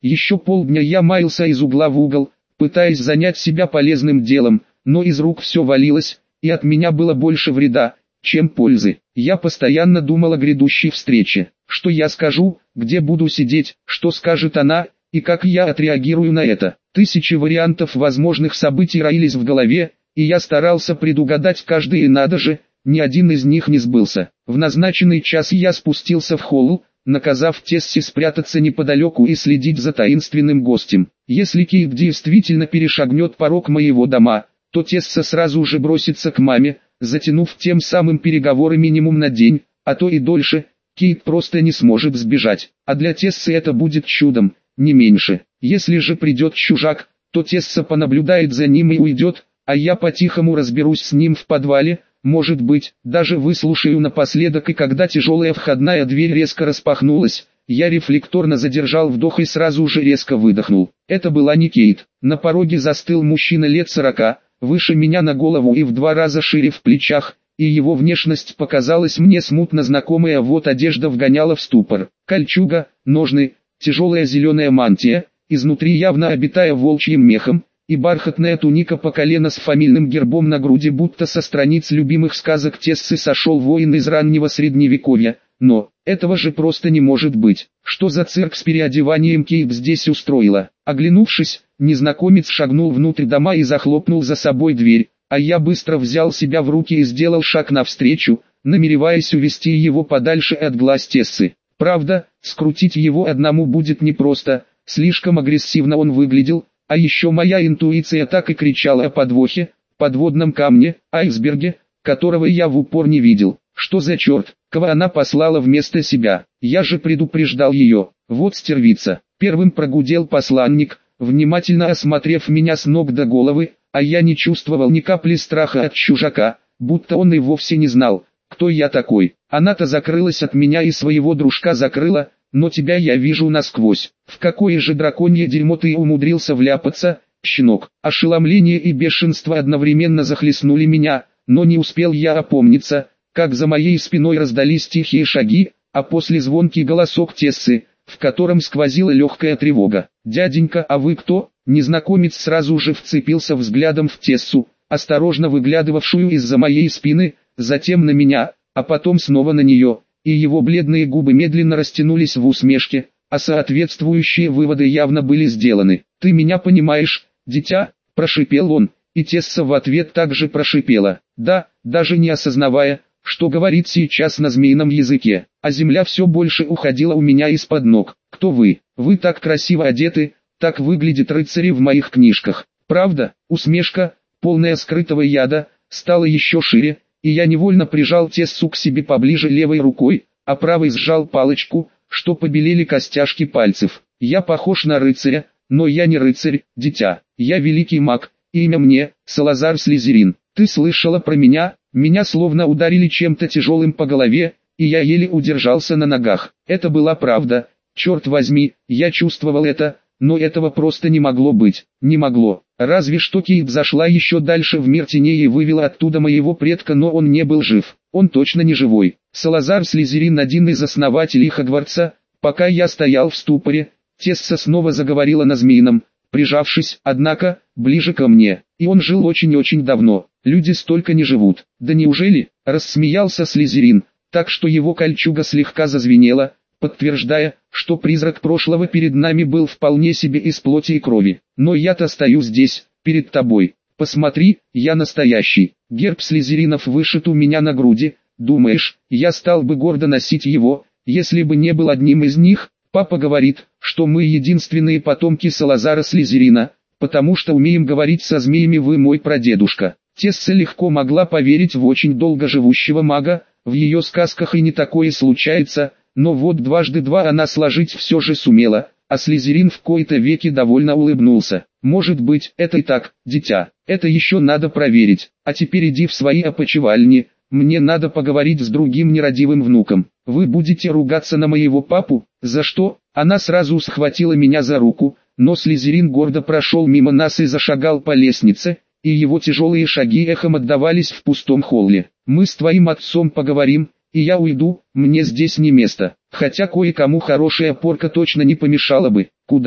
Еще полдня я маялся из угла в угол, пытаясь занять себя полезным делом, но из рук все валилось, и от меня было больше вреда, чем пользы. Я постоянно думал о грядущей встрече. Что я скажу, где буду сидеть, что скажет она, и как я отреагирую на это. Тысячи вариантов возможных событий роились в голове, и я старался предугадать каждый, и надо же, ни один из них не сбылся. В назначенный час я спустился в холл, наказав Тессе спрятаться неподалеку и следить за таинственным гостем. Если Кейт действительно перешагнет порог моего дома, то Тесса сразу же бросится к маме, затянув тем самым переговоры минимум на день, а то и дольше. Кейт просто не сможет сбежать, а для Тессы это будет чудом, не меньше. Если же придет чужак, то Тесса понаблюдает за ним и уйдет, а я по-тихому разберусь с ним в подвале, может быть, даже выслушаю напоследок. И когда тяжелая входная дверь резко распахнулась, я рефлекторно задержал вдох и сразу же резко выдохнул. Это была не Кейт. На пороге застыл мужчина лет 40, выше меня на голову и в 2 раза шире в плечах, и его внешность показалась мне смутно знакомой, а вот одежда вгоняла в ступор. Кольчуга, ножны, тяжелая зеленая мантия, изнутри явно обитая волчьим мехом, и бархатная туника по колено с фамильным гербом на груди, будто со страниц любимых сказок Тессы сошел воин из раннего средневековья. Но этого же просто не может быть. Что за цирк с переодеванием Кейт здесь устроила? Оглянувшись, незнакомец шагнул внутрь дома и захлопнул за собой дверь, а я быстро взял себя в руки и сделал шаг навстречу, намереваясь увести его подальше от глаз Тессы. Правда, скрутить его одному будет непросто, слишком агрессивно он выглядел, а еще моя интуиция так и кричала о подвохе, подводном камне, айсберге, которого я в упор не видел. Что за черт, кого она послала вместо себя? Я же предупреждал ее. Вот стервица. Первым прогудел посланник, внимательно осмотрев меня с ног до головы, а я не чувствовал ни капли страха от чужака, будто он и вовсе не знал, кто я такой. Она-то закрылась от меня и своего дружка закрыла, но тебя я вижу насквозь. В какое же драконье дерьмо ты умудрился вляпаться, щенок? Ошеломление и бешенство одновременно захлестнули меня, но не успел я опомниться, как за моей спиной раздались тихие шаги, а после звонкий голосок Тессы, в котором сквозила легкая тревога. «Дяденька, а вы кто?» Незнакомец сразу же вцепился взглядом в Тессу, осторожно выглядывавшую из-за моей спины, затем на меня, а потом снова на нее, и его бледные губы медленно растянулись в усмешке, а соответствующие выводы явно были сделаны. «Ты меня понимаешь, дитя?» – прошипел он, и Тесса в ответ также прошипела. «Да», даже не осознавая, что говорит сейчас на змеином языке, а земля все больше уходила у меня из-под ног. «Кто вы? Вы так красиво одеты, так выглядят рыцари в моих книжках. Правда?» Усмешка, полная скрытого яда, стала еще шире, и я невольно прижал Тессу к себе поближе левой рукой, а правой сжал палочку, что побелели костяшки пальцев. «Я похож на рыцаря, но я не рыцарь, дитя. Я великий маг, имя мне Салазар Слизерин. Ты слышала про меня?» Меня словно ударили чем-то тяжелым по голове, и я еле удержался на ногах. Это была правда, черт возьми, я чувствовал это, но этого просто не могло быть, не могло. Разве что Кейт зашла еще дальше в мир теней и вывела оттуда моего предка, но он не был жив, он точно не живой. Салазар Слизерин, один из основателей Хогвартса. Пока я стоял в ступоре, Тесса снова заговорила на змеином, прижавшись, однако, ближе ко мне. И он жил очень-очень давно. Люди столько не живут. Да неужели? Рассмеялся Слизерин, так что его кольчуга слегка зазвенела, подтверждая, что призрак прошлого перед нами был вполне себе из плоти и крови. Но я-то стою здесь, перед тобой. Посмотри, я настоящий. Герб Слизеринов вышит у меня на груди. Думаешь, я стал бы гордо носить его, если бы не был одним из них? Папа говорит, что мы единственные потомки Салазара Слизерина, потому что умеем говорить со змеями. Вы мой прадедушка. Тесса легко могла поверить в очень долго живущего мага, в ее сказках и не такое случается, но вот дважды два она сложить все же сумела, а Слизерин в кои-то веки довольно улыбнулся. «Может быть, это и так, дитя, это еще надо проверить, а теперь иди в свои опочивальни, мне надо поговорить с другим нерадивым внуком. Вы будете ругаться на моего папу? За что?» Она сразу схватила меня за руку, но Слизерин гордо прошел мимо нас и зашагал по лестнице, и его тяжелые шаги эхом отдавались в пустом холле. «Мы с твоим отцом поговорим, и я уйду, мне здесь не место, хотя кое-кому хорошая порка точно не помешала бы». «Куда?»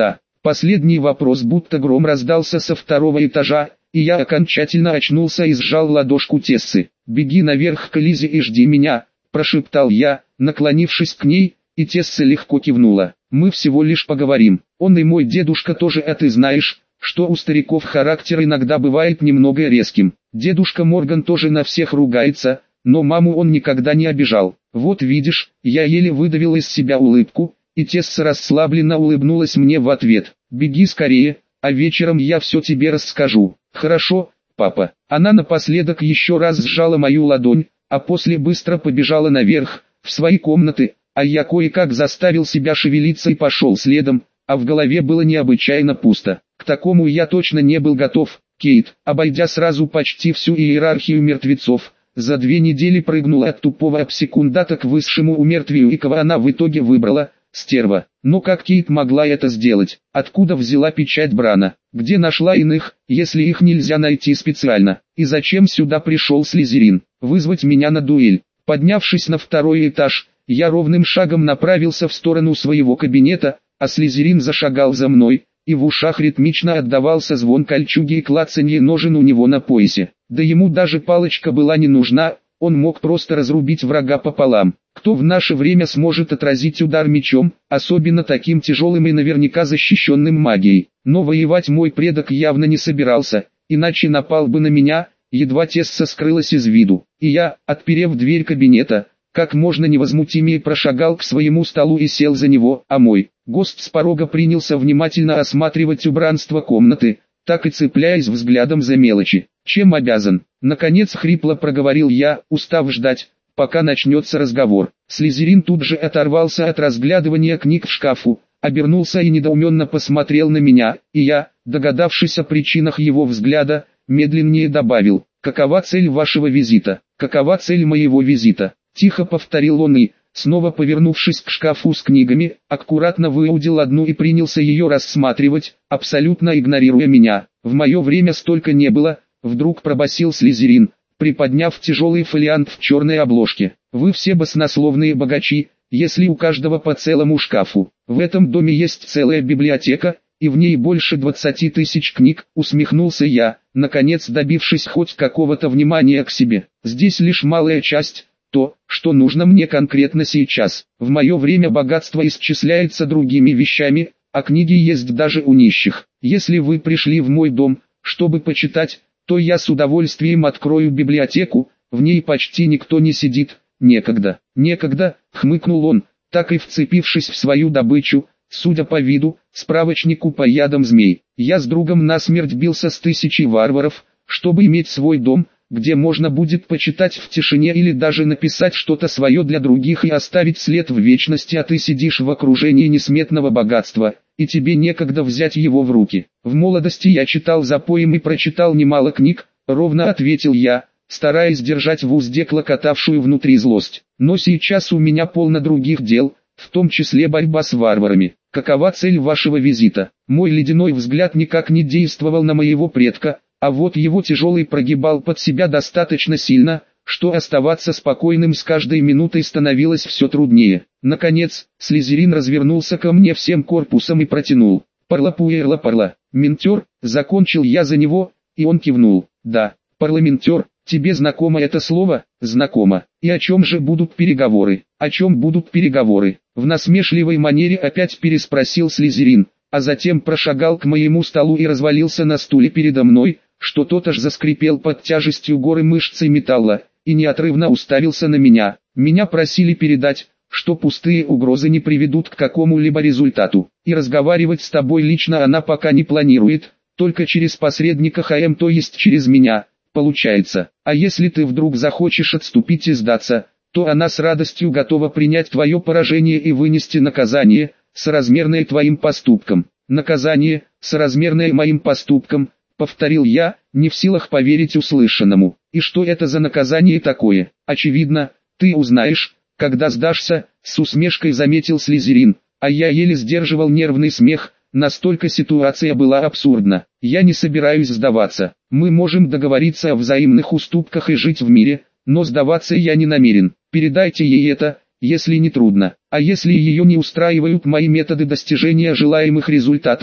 Последний вопрос будто гром раздался со второго этажа, и я окончательно очнулся и сжал ладошку Тессы. «Беги наверх к Лизе и жди меня», – прошептал я, наклонившись к ней, и Тесса легко кивнула. «Мы всего лишь поговорим. Он и мой дедушка тоже, а ты знаешь, что у стариков характер иногда бывает немного резким. Дедушка Морган тоже на всех ругается, но маму он никогда не обижал. Вот видишь». Я еле выдавил из себя улыбку, и Тесса расслабленно улыбнулась мне в ответ. «Беги скорее, а вечером я все тебе расскажу». «Хорошо, папа». Она напоследок еще раз сжала мою ладонь, а после быстро побежала наверх, в свои комнаты, а я кое-как заставил себя шевелиться и пошел следом, а в голове было необычайно пусто. К такому я точно не был готов. Кейт, обойдя сразу почти всю иерархию мертвецов, за 2 недели прыгнула от тупого обсекундата к высшему умертвию, и кого она в итоге выбрала? Стерва. Но как Кейт могла это сделать? Откуда взяла печать Брана? Где нашла иных, если их нельзя найти специально? И зачем сюда пришел Слизерин? Вызвать меня на дуэль. Поднявшись на 2-й этаж, я ровным шагом направился в сторону своего кабинета, а Слизерин зашагал за мной, и в ушах ритмично отдавался звон кольчуги и клацанье ножен у него на поясе. Да ему даже палочка была не нужна, он мог просто разрубить врага пополам. Кто в наше время сможет отразить удар мечом, особенно таким тяжелым и наверняка защищенным магией? Но воевать мой предок явно не собирался, иначе напал бы на меня, едва Тесса скрылась из виду. И я, отперев дверь кабинета, как можно невозмутимее прошагал к своему столу и сел за него, а мой гость с порога принялся внимательно осматривать убранство комнаты, так и цепляясь взглядом за мелочи. «Чем обязан?» Наконец хрипло проговорил я, устав ждать, пока начнется разговор. Слизерин тут же оторвался от разглядывания книг в шкафу, обернулся и недоуменно посмотрел на меня, и я, догадавшись о причинах его взгляда, медленнее добавил: «Какова цель вашего визита?» «Какова цель моего визита?» Тихо повторил он и, снова повернувшись к шкафу с книгами, аккуратно выудил одну и принялся ее рассматривать, абсолютно игнорируя меня. «В мое время столько не было», — вдруг пробасил Слизерин, приподняв тяжелый фолиант в черной обложке. «Вы все баснословные богачи, если у каждого по целому шкафу. В этом доме есть целая библиотека, и в ней больше 20 тысяч книг», — усмехнулся я, наконец добившись хоть какого-то внимания к себе. «Здесь лишь малая часть, то, что нужно мне конкретно сейчас. В мое время богатство исчисляется другими вещами, а книги есть даже у нищих. Если вы пришли в мой дом, чтобы почитать, то я с удовольствием открою библиотеку, в ней почти никто не сидит». «Некогда». «Некогда», — хмыкнул он, так и вцепившись в свою добычу, судя по виду, справочнику по ядам змей. «Я с другом насмерть бился с 1000 варваров, чтобы иметь свой дом, где можно будет почитать в тишине или даже написать что-то свое для других и оставить след в вечности, а ты сидишь в окружении несметного богатства, и тебе некогда взять его в руки». «В молодости я читал запоем и прочитал немало книг», — ровно ответил я, стараясь держать в узде клокотавшую внутри злость. «Но сейчас у меня полно других дел, в том числе борьба с варварами». «Какова цель вашего визита?» Мой ледяной взгляд никак не действовал на моего предка, а вот его тяжелый прогибал под себя достаточно сильно, что оставаться спокойным с каждой минутой становилось все труднее. Наконец, Слизерин развернулся ко мне всем корпусом и протянул: «Парла-пуэрла-парла». «Ментер», закончил я за него, и он кивнул. «Да, парламентер, тебе знакомо это слово?» «Знакомо. И о чем же будут переговоры?» «О чем будут переговоры?» В насмешливой манере опять переспросил Слизерин, а затем прошагал к моему столу и развалился на стуле передо мной, что тот аж заскрипел под тяжестью горы мышц и металла, и неотрывно уставился на меня. «Меня просили передать, что пустые угрозы не приведут к какому-либо результату, и разговаривать с тобой лично она пока не планирует, только через посредника ХМ, то есть через меня, получается. А если ты вдруг захочешь отступить и сдаться, то она с радостью готова принять твое поражение и вынести наказание, соразмерное твоим поступкам». «Наказание, соразмерное моим поступкам», — повторил я, не в силах поверить услышанному. «И что это за наказание такое?» «Очевидно, ты узнаешь, когда сдашься», — с усмешкой заметил Слизерин, а я еле сдерживал нервный смех, настолько ситуация была абсурдна. «Я не собираюсь сдаваться. Мы можем договориться о взаимных уступках и жить в мире, но сдаваться я не намерен. Передайте ей это, если не трудно. А если ее не устраивают мои методы достижения желаемых результатов,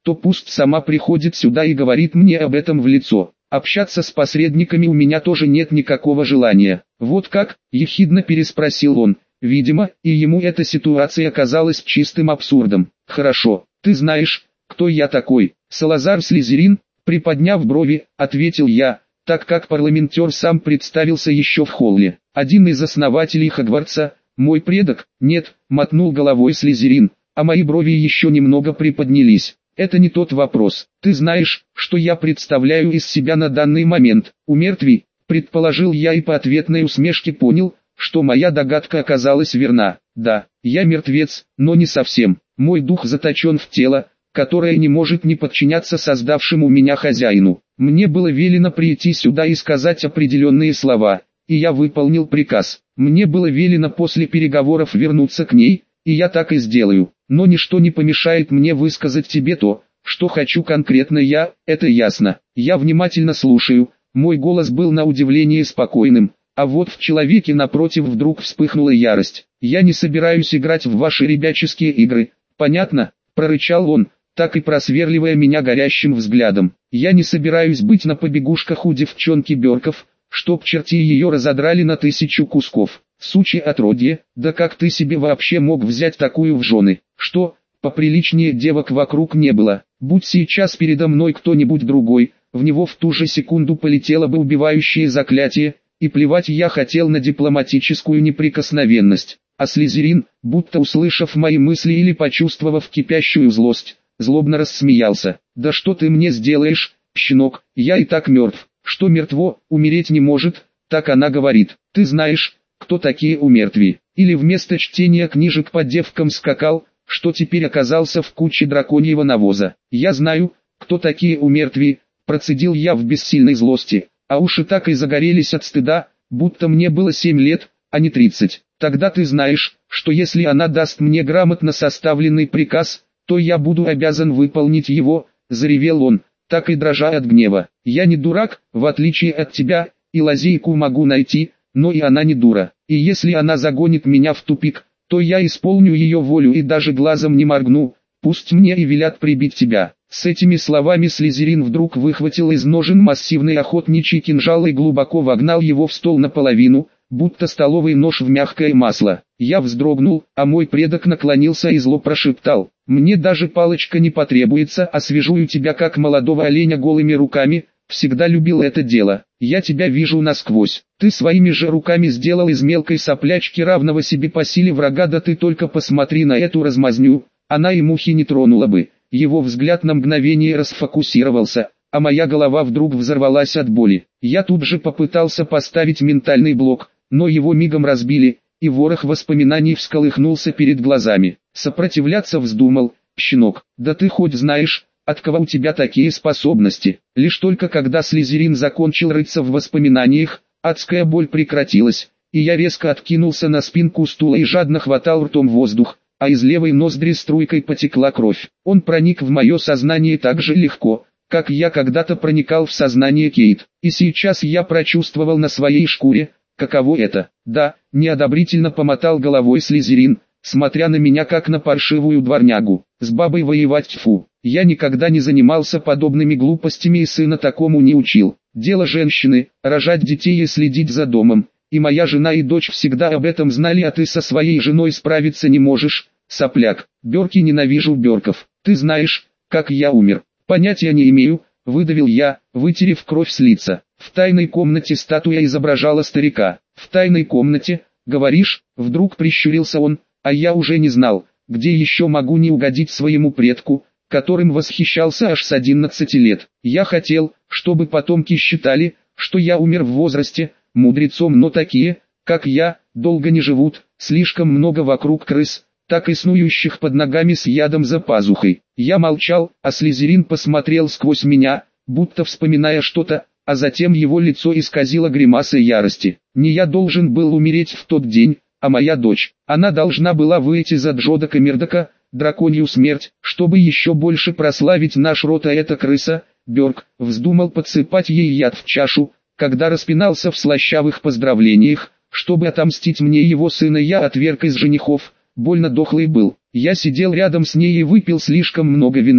то пусть сама приходит сюда и говорит мне об этом в лицо. Общаться с посредниками у меня тоже нет никакого желания. Вот как, ехидно переспросил он. Видимо, и ему эта ситуация казалась чистым абсурдом. Хорошо, ты знаешь, кто я такой? Салазар Слизерин, приподняв брови, ответил я, так как парламентер сам представился еще в холле. Один из основателей Хогвартса, мой предок? Нет, мотнул головой Слизерин, а мои брови еще немного приподнялись. Это не тот вопрос. Ты знаешь, что я представляю из себя на данный момент? Умертвий, предположил я и по ответной усмешке понял, что моя догадка оказалась верна. Да, я мертвец, но не совсем. Мой дух заточен в тело, которое не может не подчиняться создавшему меня хозяину. Мне было велено прийти сюда и сказать определенные слова, и я выполнил приказ. Мне было велено после переговоров вернуться к ней, и я так и сделаю. Но ничто не помешает мне высказать тебе то, что хочу конкретно я, это ясно. Я внимательно слушаю, мой голос был на удивление спокойным. А вот в человеке напротив вдруг вспыхнула ярость. «Я не собираюсь играть в ваши ребяческие игры, понятно?» – прорычал он, так и просверливая меня горящим взглядом. «Я не собираюсь быть на побегушках у девчонки Бёрков, чтоб черти ее разодрали на 1000 кусков. Сучье отродье, да как ты себе вообще мог взять такую в жены? Что, поприличнее девок вокруг не было? Будь сейчас передо мной кто-нибудь другой, в него в ту же секунду полетело бы убивающее заклятие, и плевать я хотел на дипломатическую неприкосновенность. А Слизерин, будто услышав мои мысли или почувствовав кипящую злость, злобно рассмеялся. «Да что ты мне сделаешь, щенок, я и так мертв. Что мертво, умереть не может, так она говорит. Ты знаешь, кто такие умертвии?» Или вместо чтения книжек по девкам скакал, что теперь оказался в куче драконьего навоза. «Я знаю, кто такие умертвии», процедил я в бессильной злости. А уши так и загорелись от стыда, будто мне было 7 лет, а не 30. «Тогда ты знаешь, что если она даст мне грамотно составленный приказ, то я буду обязан выполнить его», — заревел он, так и дрожа от гнева. «Я не дурак, в отличие от тебя, и лазейку могу найти, но и она не дура. И если она загонит меня в тупик, то я исполню ее волю и даже глазом не моргну, пусть мне и велят прибить тебя». С этими словами Слизерин вдруг выхватил из ножен массивный охотничий кинжал и глубоко вогнал его в стол наполовину, будто столовый нож в мягкое масло. Я вздрогнул, а мой предок наклонился и зло прошептал: «Мне даже палочка не потребуется, освежую тебя как молодого оленя голыми руками, всегда любил это дело. Я тебя вижу насквозь. Ты своими же руками сделал из мелкой соплячки равного себе по силе врага, да ты только посмотри на эту размазню, она и мухи не тронула бы». Его взгляд на мгновение расфокусировался, а моя голова вдруг взорвалась от боли. Я тут же попытался поставить ментальный блок, но его мигом разбили, и ворох воспоминаний всколыхнулся перед глазами. Сопротивляться вздумал: «Щенок, да ты хоть знаешь, от кого у тебя такие способности?» Лишь только когда Слизерин закончил рыться в воспоминаниях, адская боль прекратилась, и я резко откинулся на спинку стула и жадно хватал ртом воздух, а из левой ноздри струйкой потекла кровь. Он проник в мое сознание так же легко, как я когда-то проникал в сознание Кейт. И сейчас я прочувствовал на своей шкуре, каково это. «Да», — неодобрительно помотал головой Слизерин, смотря на меня как на паршивую дворнягу. «С бабой воевать, тьфу. Я никогда не занимался подобными глупостями и сына такому не учил. Дело женщины — рожать детей и следить за домом. И моя жена и дочь всегда об этом знали, а ты со своей женой справиться не можешь, сопляк. Бёрки, ненавижу Бёрков. Ты знаешь, как я умер?» «Понятия не имею», — выдавил я, вытерев кровь с лица. «В тайной комнате статуя изображала старика». «В тайной комнате, говоришь?» — вдруг прищурился он, а я уже не знал, где еще могу не угодить своему предку, которым восхищался аж с 11 лет. Я хотел, чтобы потомки считали, что я умер в возрасте, мудрецом, но такие, как я, долго не живут, слишком много вокруг крыс, так и снующих под ногами с ядом за пазухой. Я молчал, а Слизерин посмотрел сквозь меня, будто вспоминая что-то, а затем его лицо исказило гримаса ярости. Не я должен был умереть в тот день, а моя дочь. Она должна была выйти за Джодака Мирдока, драконью смерть, чтобы еще больше прославить наш род, а эта крыса, Бёрк, вздумал подсыпать ей яд в чашу, когда распинался в слащавых поздравлениях, чтобы отомстить мне его сына. Я отверг из женихов, больно дохлый был. Я сидел рядом с ней и выпил слишком много вина,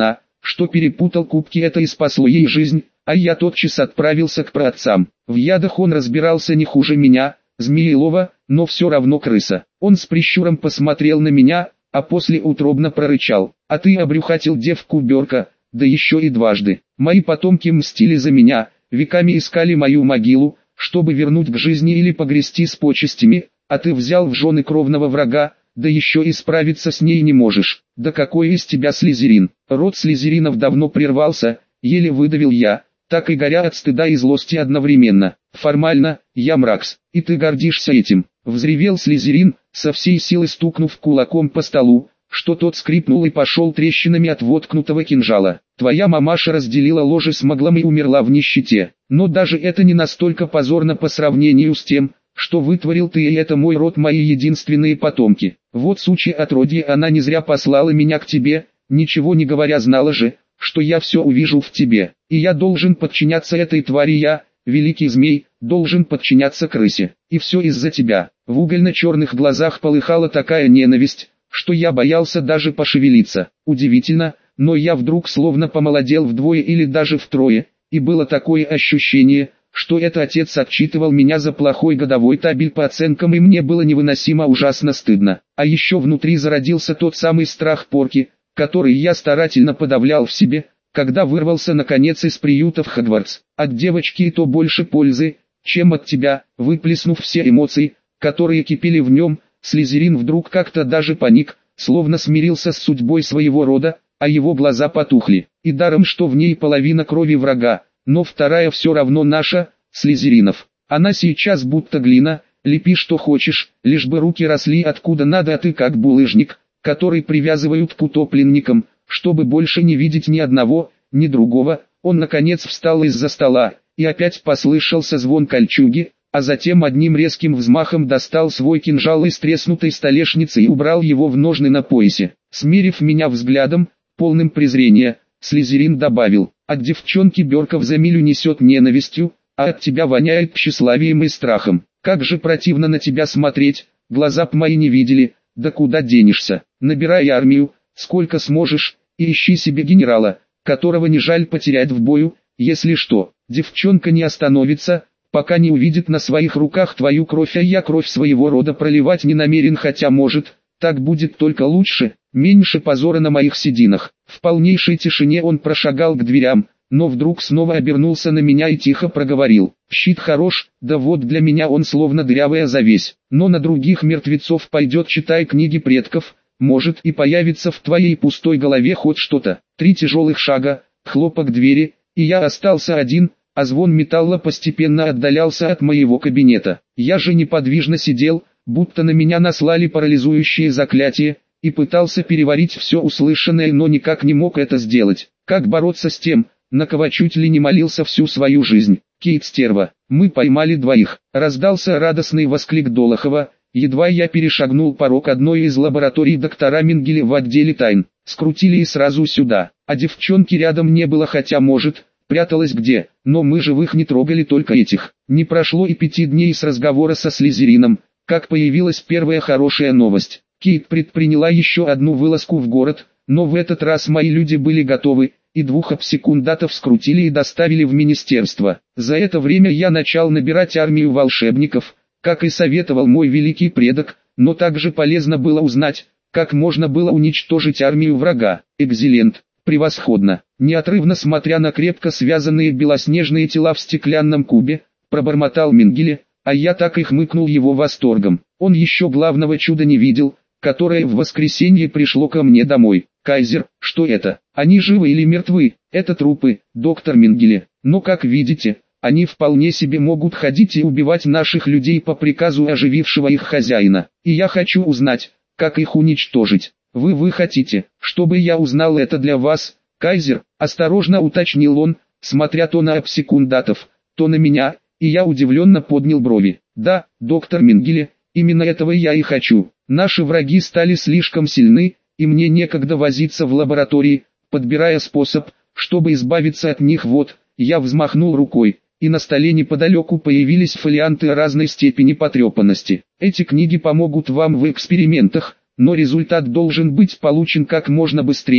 что перепутал кубки, это и спасло ей жизнь, а я тотчас отправился к праотцам. В ядах он разбирался не хуже меня, Змеелова, но все равно крыса. Он с прищуром посмотрел на меня, а после утробно прорычал: «А ты обрюхатил девку Берка, да еще и дважды. Мои потомки мстили за меня, веками искали мою могилу, чтобы вернуть к жизни или погрести с почестями, а ты взял в жены кровного врага, да еще и справиться с ней не можешь. Да какой из тебя слизерин!» Род слизеринов давно прервался, еле выдавил я, так и горя от стыда и злости одновременно. «Формально, я Мракс, и ты гордишься этим», — взревел слизерин, со всей силы стукнув кулаком по столу, что тот скрипнул и пошел трещинами от воткнутого кинжала. «Твоя мамаша разделила ложе с моглом и умерла в нищете, но даже это не настолько позорно по сравнению с тем, что вытворил ты, и это мой род, мои единственные потомки. Вот сучье отродье, она не зря послала меня к тебе, ничего не говоря, знала же, что я все увижу в тебе, и я должен подчиняться этой твари, я, великий змей, должен подчиняться крысе, и все из-за тебя». В угольно-черных глазах полыхала такая ненависть, что я боялся даже пошевелиться. Удивительно, но я вдруг словно помолодел вдвое или даже втрое, и было такое ощущение, что это отец отчитывал меня за плохой годовой табель по оценкам, и мне было невыносимо ужасно стыдно. А еще внутри зародился тот самый страх порки, который я старательно подавлял в себе, когда вырвался наконец из приюта в Хогвартс. От девочки и то больше пользы, чем от тебя. Выплеснув все эмоции, которые кипели в нем, слизерин вдруг как-то даже паник, словно смирился с судьбой своего рода, а его глаза потухли. И даром, что в ней половина крови врага, но вторая все равно наша, слизеринов. Она сейчас будто глина, лепи что хочешь, лишь бы руки росли откуда надо, а ты как булыжник, который привязывают к утопленникам, чтобы больше не видеть ни одного, ни другого. Он наконец встал из-за стола, и опять послышался звон кольчуги, а затем одним резким взмахом достал свой кинжал из треснутой столешницы и убрал его в ножны на поясе. Смерив меня взглядом, полным презрения, слизерин добавил: «От девчонки Берков за милю несет ненавистью, а от тебя воняет тщеславием и страхом. Как же противно на тебя смотреть, глаза б мои не видели, да куда денешься? Набирай армию, сколько сможешь, и ищи себе генерала, которого не жаль потерять в бою, если что. Девчонка не остановится, пока не увидит на своих руках твою кровь, а я кровь своего рода проливать не намерен, хотя может, так будет только лучше, меньше позора на моих сединах». В полнейшей тишине он прошагал к дверям, но вдруг снова обернулся на меня и тихо проговорил: «Щит хорош, да вот для меня он словно дырявая завесь, но на других мертвецов пойдет, читай книги предков, может и появится в твоей пустой голове хоть что-то». 3 тяжелых шага, хлопок двери, и я остался один, а звон металла постепенно отдалялся от моего кабинета. Я же неподвижно сидел, будто на меня наслали парализующее заклятие, и пытался переварить все услышанное, но никак не мог это сделать. Как бороться с тем, на кого чуть ли не молился всю свою жизнь? «Кейт, стерва, мы поймали 2!» Раздался радостный восклик Долохова, едва я перешагнул порог одной из лабораторий доктора Менгеля в отделе тайн. «Скрутили и сразу сюда, а девчонки рядом не было, хотя может, пряталась где, но мы живых не трогали, только этих». Не прошло и 5 дней с разговора со слизерином, как появилась первая хорошая новость. Кейт предприняла еще одну вылазку в город, но в этот раз мои люди были готовы, и 2 обсекундатов скрутили и доставили в министерство. За это время я начал набирать армию волшебников, как и советовал мой великий предок, но также полезно было узнать, как можно было уничтожить армию врага. «Экзелент, превосходно!» Неотрывно смотря на крепко связанные белоснежные тела в стеклянном кубе, пробормотал Менгеле, а я так и хмыкнул его восторгом. Он еще главного чуда не видел, которое в воскресенье пришло ко мне домой. «Кайзер, что это? Они живы или мертвы?» «Это трупы, доктор Менгеле, но как видите, они вполне себе могут ходить и убивать наших людей по приказу оживившего их хозяина. И я хочу узнать, как их уничтожить. Вы хотите, чтобы я узнал это для вас, Кайзер?» Осторожно уточнил он, смотря то на обсекундатов, то на меня, и я удивленно поднял брови. «Да, доктор Менгеле, именно этого я и хочу. Наши враги стали слишком сильны, и мне некогда возиться в лаборатории, подбирая способ, чтобы избавиться от них. Вот». Я взмахнул рукой, и на столе неподалеку появились фолианты разной степени потрепанности. «Эти книги помогут вам в экспериментах, но результат должен быть получен как можно быстрее,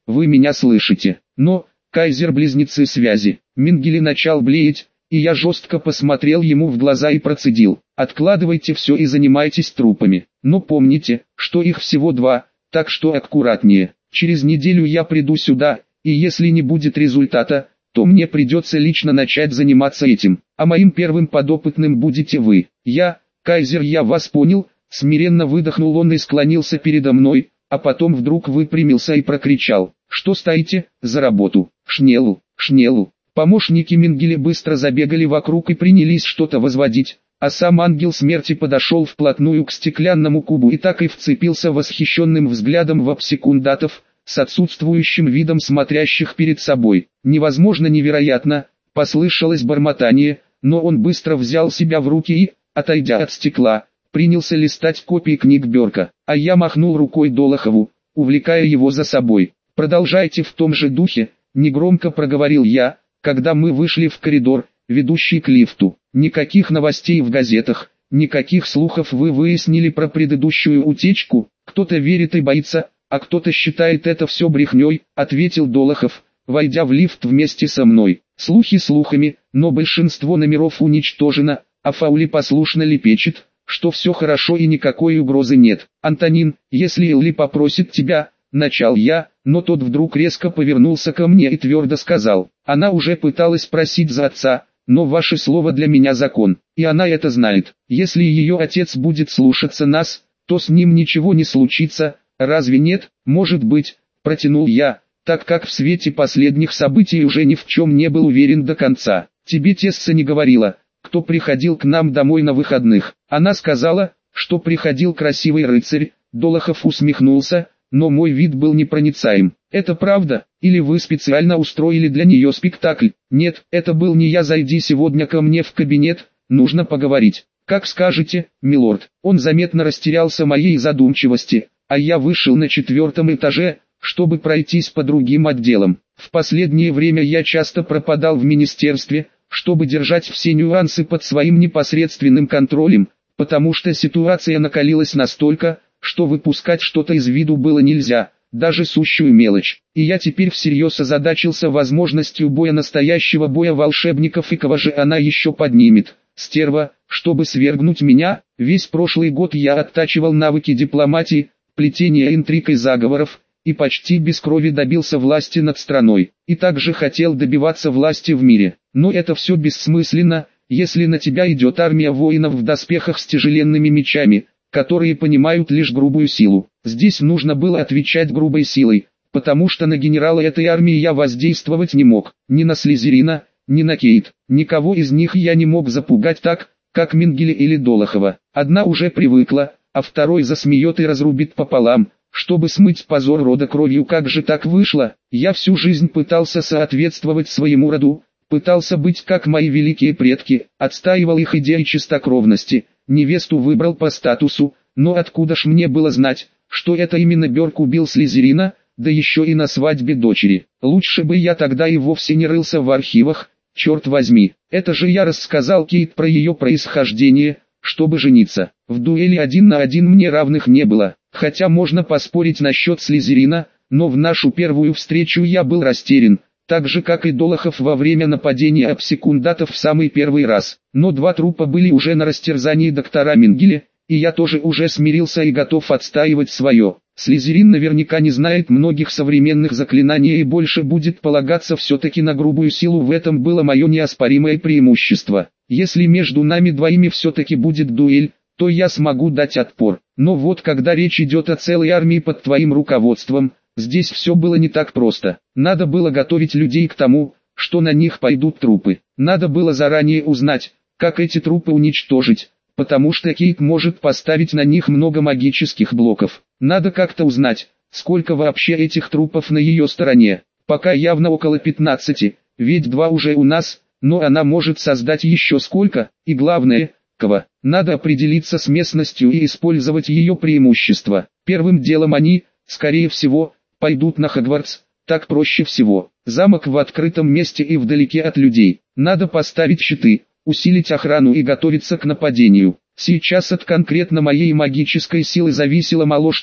вы меня слышите? Но, кайзер-близнецы связи. Менгеле начал блеять, и я жестко посмотрел ему в глаза и процедил: откладывайте все и занимайтесь трупами. Но помните, что их всего 2, так что аккуратнее. Через неделю я приду сюда, и если не будет результата, то мне придется лично начать заниматься этим, а моим первым подопытным будете вы. Кайзер, я вас понял, смиренно выдохнул он и склонился передо мной, а потом вдруг выпрямился и прокричал: что стоите, за работу, Шнелл, Шнелл. Помощники Менгеле быстро забегали вокруг и принялись что-то возводить, а сам ангел смерти подошел вплотную к стеклянному кубу и так и вцепился восхищенным взглядом в обсекундатов, с отсутствующим видом смотрящих перед собой. Невозможно невероятно, послышалось бормотание, но он быстро взял себя в руки и, отойдя от стекла, принялся листать копии книг Бёрка, а я махнул рукой Долохову, увлекая его за собой. «Продолжайте в том же духе», — негромко проговорил я, когда мы вышли в коридор, ведущий к лифту. «Никаких новостей в газетах, никаких слухов вы выяснили про предыдущую утечку, кто-то верит и боится, а кто-то считает это все брехней», — ответил Долохов, войдя в лифт вместе со мной. «Слухи слухами, но большинство номеров уничтожено, а Фаули послушно лепечет, что все хорошо и никакой угрозы нет. Антонин, если Элли попросит тебя», — начал я, но тот вдруг резко повернулся ко мне и твердо сказал: «Она уже пыталась просить за отца, но ваше слово для меня закон, и она это знает. Если ее отец будет слушаться нас, то с ним ничего не случится, разве нет?» «Может быть», — протянул я, так как в свете последних событий уже ни в чем не был уверен до конца. «Тебе Тесса не говорила, кто приходил к нам домой на выходных?» «Она сказала, что приходил красивый рыцарь», — Долохов усмехнулся, но мой вид был непроницаем. «Это правда, или вы специально устроили для нее спектакль?» «Нет, это был не я. Зайди сегодня ко мне в кабинет, нужно поговорить». «Как скажете, милорд». Он заметно растерялся моей задумчивости, а я вышел на 4-м этаже, чтобы пройтись по другим отделам. В последнее время я часто пропадал в министерстве, чтобы держать все нюансы под своим непосредственным контролем, потому что ситуация накалилась настолько, что выпускать что-то из виду было нельзя, даже сущую мелочь. И я теперь всерьез озадачился возможностью настоящего боя волшебников, и кого же она еще поднимет. Стерва, чтобы свергнуть меня. Весь прошлый год я оттачивал навыки дипломатии, плетения интриг и заговоров, и почти без крови добился власти над страной, и также хотел добиваться власти в мире. Но это все бессмысленно, если на тебя идет армия воинов в доспехах с тяжеленными мечами, которые понимают лишь грубую силу. Здесь нужно было отвечать грубой силой, потому что на генерала этой армии я воздействовать не мог, ни на Слизерина, ни на Кейт. Никого из них я не мог запугать так, как Менгеле или Долохова. Одна уже привыкла, а второй засмеет и разрубит пополам, чтобы смыть позор рода кровью. Как же так вышло? Я всю жизнь пытался соответствовать своему роду, пытался быть как мои великие предки, отстаивал их идеи чистокровности. Невесту выбрал по статусу, но откуда ж мне было знать, что это именно Бёрк убил Слизерина, да еще и на свадьбе дочери. Лучше бы я тогда и вовсе не рылся в архивах, черт возьми. Это же я рассказал Кейт про ее происхождение, чтобы жениться. В дуэли 1 на 1 мне равных не было, хотя можно поспорить насчет Слизерина, но в нашу первую встречу я был растерян, так же как и Долохов во время нападения обсекундатов в самый первый раз. Но 2 трупа были уже на растерзании доктора Менгеле, и я тоже уже смирился и готов отстаивать свое. Слизерин наверняка не знает многих современных заклинаний и больше будет полагаться все-таки на грубую силу. В этом было мое неоспоримое преимущество. Если между нами двоими все-таки будет дуэль, то я смогу дать отпор. Но вот когда речь идет о целой армии под твоим руководством, здесь все было не так просто. Надо было готовить людей к тому, что на них пойдут трупы. Надо было заранее узнать, как эти трупы уничтожить, потому что Кейт может поставить на них много магических блоков. Надо как-то узнать, сколько вообще этих трупов на ее стороне. Пока явно около 15, ведь 2 уже у нас, но она может создать еще сколько, и главное, кого. Надо определиться с местностью и использовать ее преимущества. Первым делом они, скорее всего, пойдут на Хогвартс, так проще всего. Замок в открытом месте и вдалеке от людей. Надо поставить щиты, усилить охрану и готовиться к нападению. Сейчас от конкретно моей магической силы зависело мало что,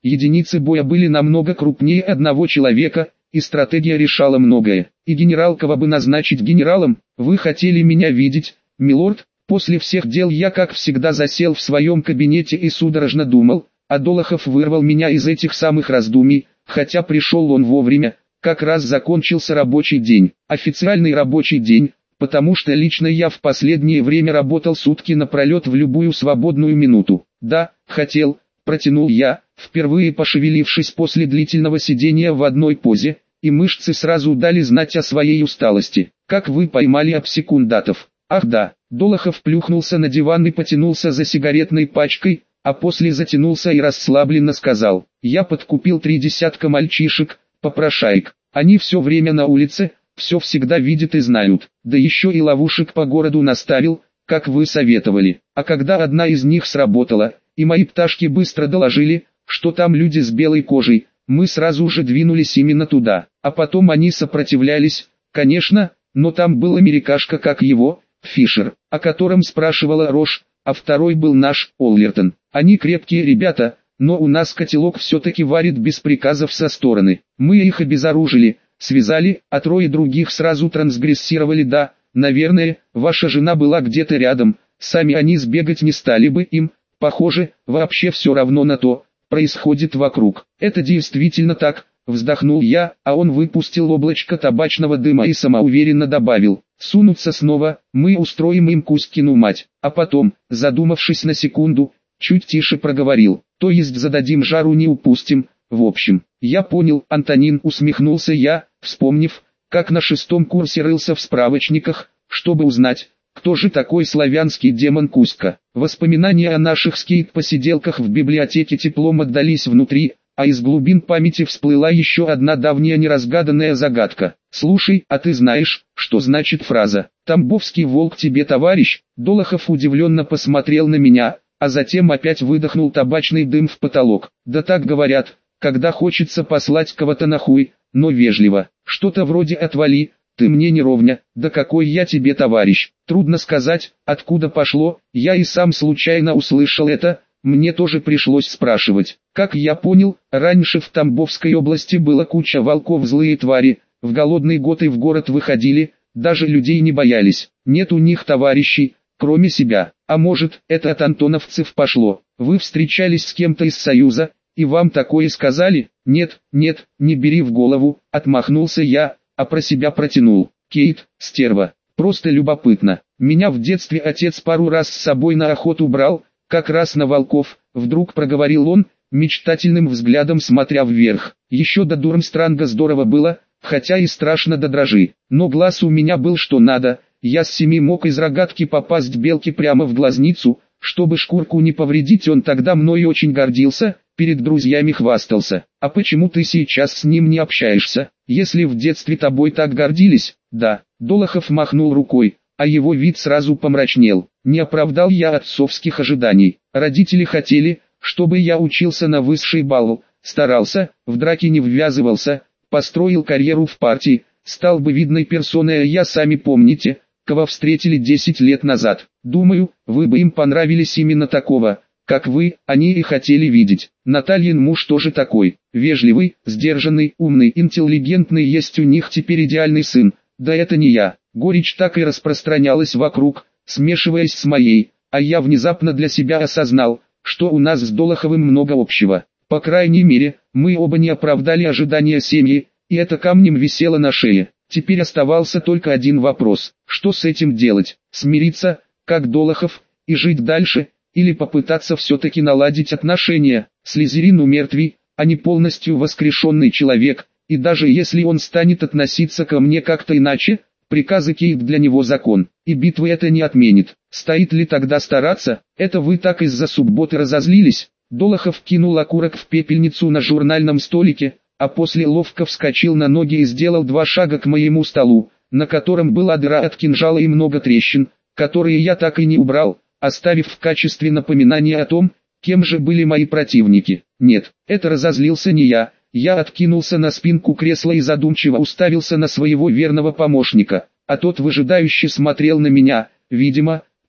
единицы боя были намного крупнее одного человека, и стратегия решала многое. И генерал, кого бы назначить генералом, вы хотели меня видеть, милорд? После всех дел я как всегда засел в своем кабинете и судорожно думал, а Долохов вырвал меня из этих самых раздумий, хотя пришел он вовремя, как раз закончился рабочий день, официальный рабочий день, потому что лично я в последнее время работал сутки напролет в любую свободную минуту. Да, хотел, протянул я, впервые пошевелившись после длительного сидения в одной позе, и мышцы сразу дали знать о своей усталости. Как вы поймали обсекундатов? Ах да, Долохов плюхнулся на диван и потянулся за сигаретной пачкой, а после затянулся и расслабленно сказал: я подкупил 3 десятка мальчишек, попрошаек, они все время на улице, все всегда видят и знают, да еще и ловушек по городу наставил, как вы советовали. А когда одна из них сработала, и мои пташки быстро доложили, что там люди с белой кожей, мы сразу же двинулись именно туда. А потом они сопротивлялись, конечно, но там был америкашка, как его, Фишер, о котором спрашивала Рош, а второй был наш, Оллертон. Они крепкие ребята, но у нас котелок все-таки варит без приказов со стороны. Мы их обезоружили, связали, а 3 других сразу трансгрессировали. Да, наверное, ваша жена была где-то рядом, сами они сбегать не стали бы, им, похоже, вообще все равно на то, происходит вокруг. Это действительно так, вздохнул я, а он выпустил облачко табачного дыма и самоуверенно добавил: сунутся снова, мы устроим им Кузькину мать. А потом, задумавшись на секунду, чуть тише проговорил: то есть зададим жару, не упустим. В общем, я понял, Антонин, усмехнулся я, вспомнив, как на 6-м курсе рылся в справочниках, чтобы узнать, кто же такой славянский демон Кузька. Воспоминания о наших скейт-посиделках в библиотеке теплом отдались внутри, а из глубин памяти всплыла еще одна давняя неразгаданная загадка. Слушай, а ты знаешь, что значит фраза «Тамбовский волк тебе товарищ»? Долохов удивленно посмотрел на меня, а затем опять выдохнул табачный дым в потолок. Да так говорят, когда хочется послать кого-то нахуй, но вежливо. Что-то вроде «отвали, ты мне не ровня, да какой я тебе товарищ». Трудно сказать, откуда пошло, я и сам случайно услышал это, мне тоже пришлось спрашивать. Как я понял, раньше в Тамбовской области была куча волков, злые твари, в голодный год и в город выходили, даже людей не боялись. Нет у них товарищей, кроме себя. А может, это от антоновцев пошло. Вы встречались с кем-то из Союза, и вам такое сказали? Нет, нет, не бери в голову, отмахнулся я, а про себя протянул: Кейт, стерва, просто любопытно. Меня в детстве отец пару раз с собой на охоту брал, как раз на волков, вдруг проговорил он, мечтательным взглядом смотря вверх. Еще до Дурмстранга здорово было, хотя и страшно до дрожи. Но глаз у меня был что надо, я с 7 мог из рогатки попасть белке прямо в глазницу, чтобы шкурку не повредить. Он тогда мной очень гордился, перед друзьями хвастался. А почему ты сейчас с ним не общаешься, если в детстве тобой так гордились? Да, Долохов махнул рукой, а его вид сразу помрачнел. Не оправдал я отцовских ожиданий. Родители хотели, чтобы я учился на высший балл, старался, в драки не ввязывался, построил карьеру в партии, стал бы видной персоной, а я, сами помните, кого встретили 10 лет назад. Думаю, вы бы им понравились именно такого, как вы, они и хотели видеть. Натальин муж тоже такой, вежливый, сдержанный, умный, интеллигентный, есть у них теперь идеальный сын. Да это не я. Горечь так и распространялась вокруг, смешиваясь с моей, а я внезапно для себя осознал, что у нас с Долоховым много общего. По крайней мере, мы оба не оправдали ожидания семьи, и это камнем висело на шее. Теперь оставался только один вопрос: что с этим делать? Смириться, как Долохов, и жить дальше, или попытаться все-таки наладить отношения? Слизерин мертвый, а не полностью воскрешенный человек, и даже если он станет относиться ко мне как-то иначе, приказы Кейт для него закон, и битвы это не отменит. Стоит ли тогда стараться? Это вы так из-за субботы разозлились? Долохов кинул окурок в пепельницу на журнальном столике, а после ловко вскочил на ноги и сделал 2 шага к моему столу, на котором была дыра от кинжала и много трещин, которые я так и не убрал, оставив в качестве напоминания о том, кем же были мои противники. Нет, это разозлился не я. Я откинулся на спинку кресла и задумчиво уставился на своего верного помощника, а тот выжидающе смотрел на меня, видимо,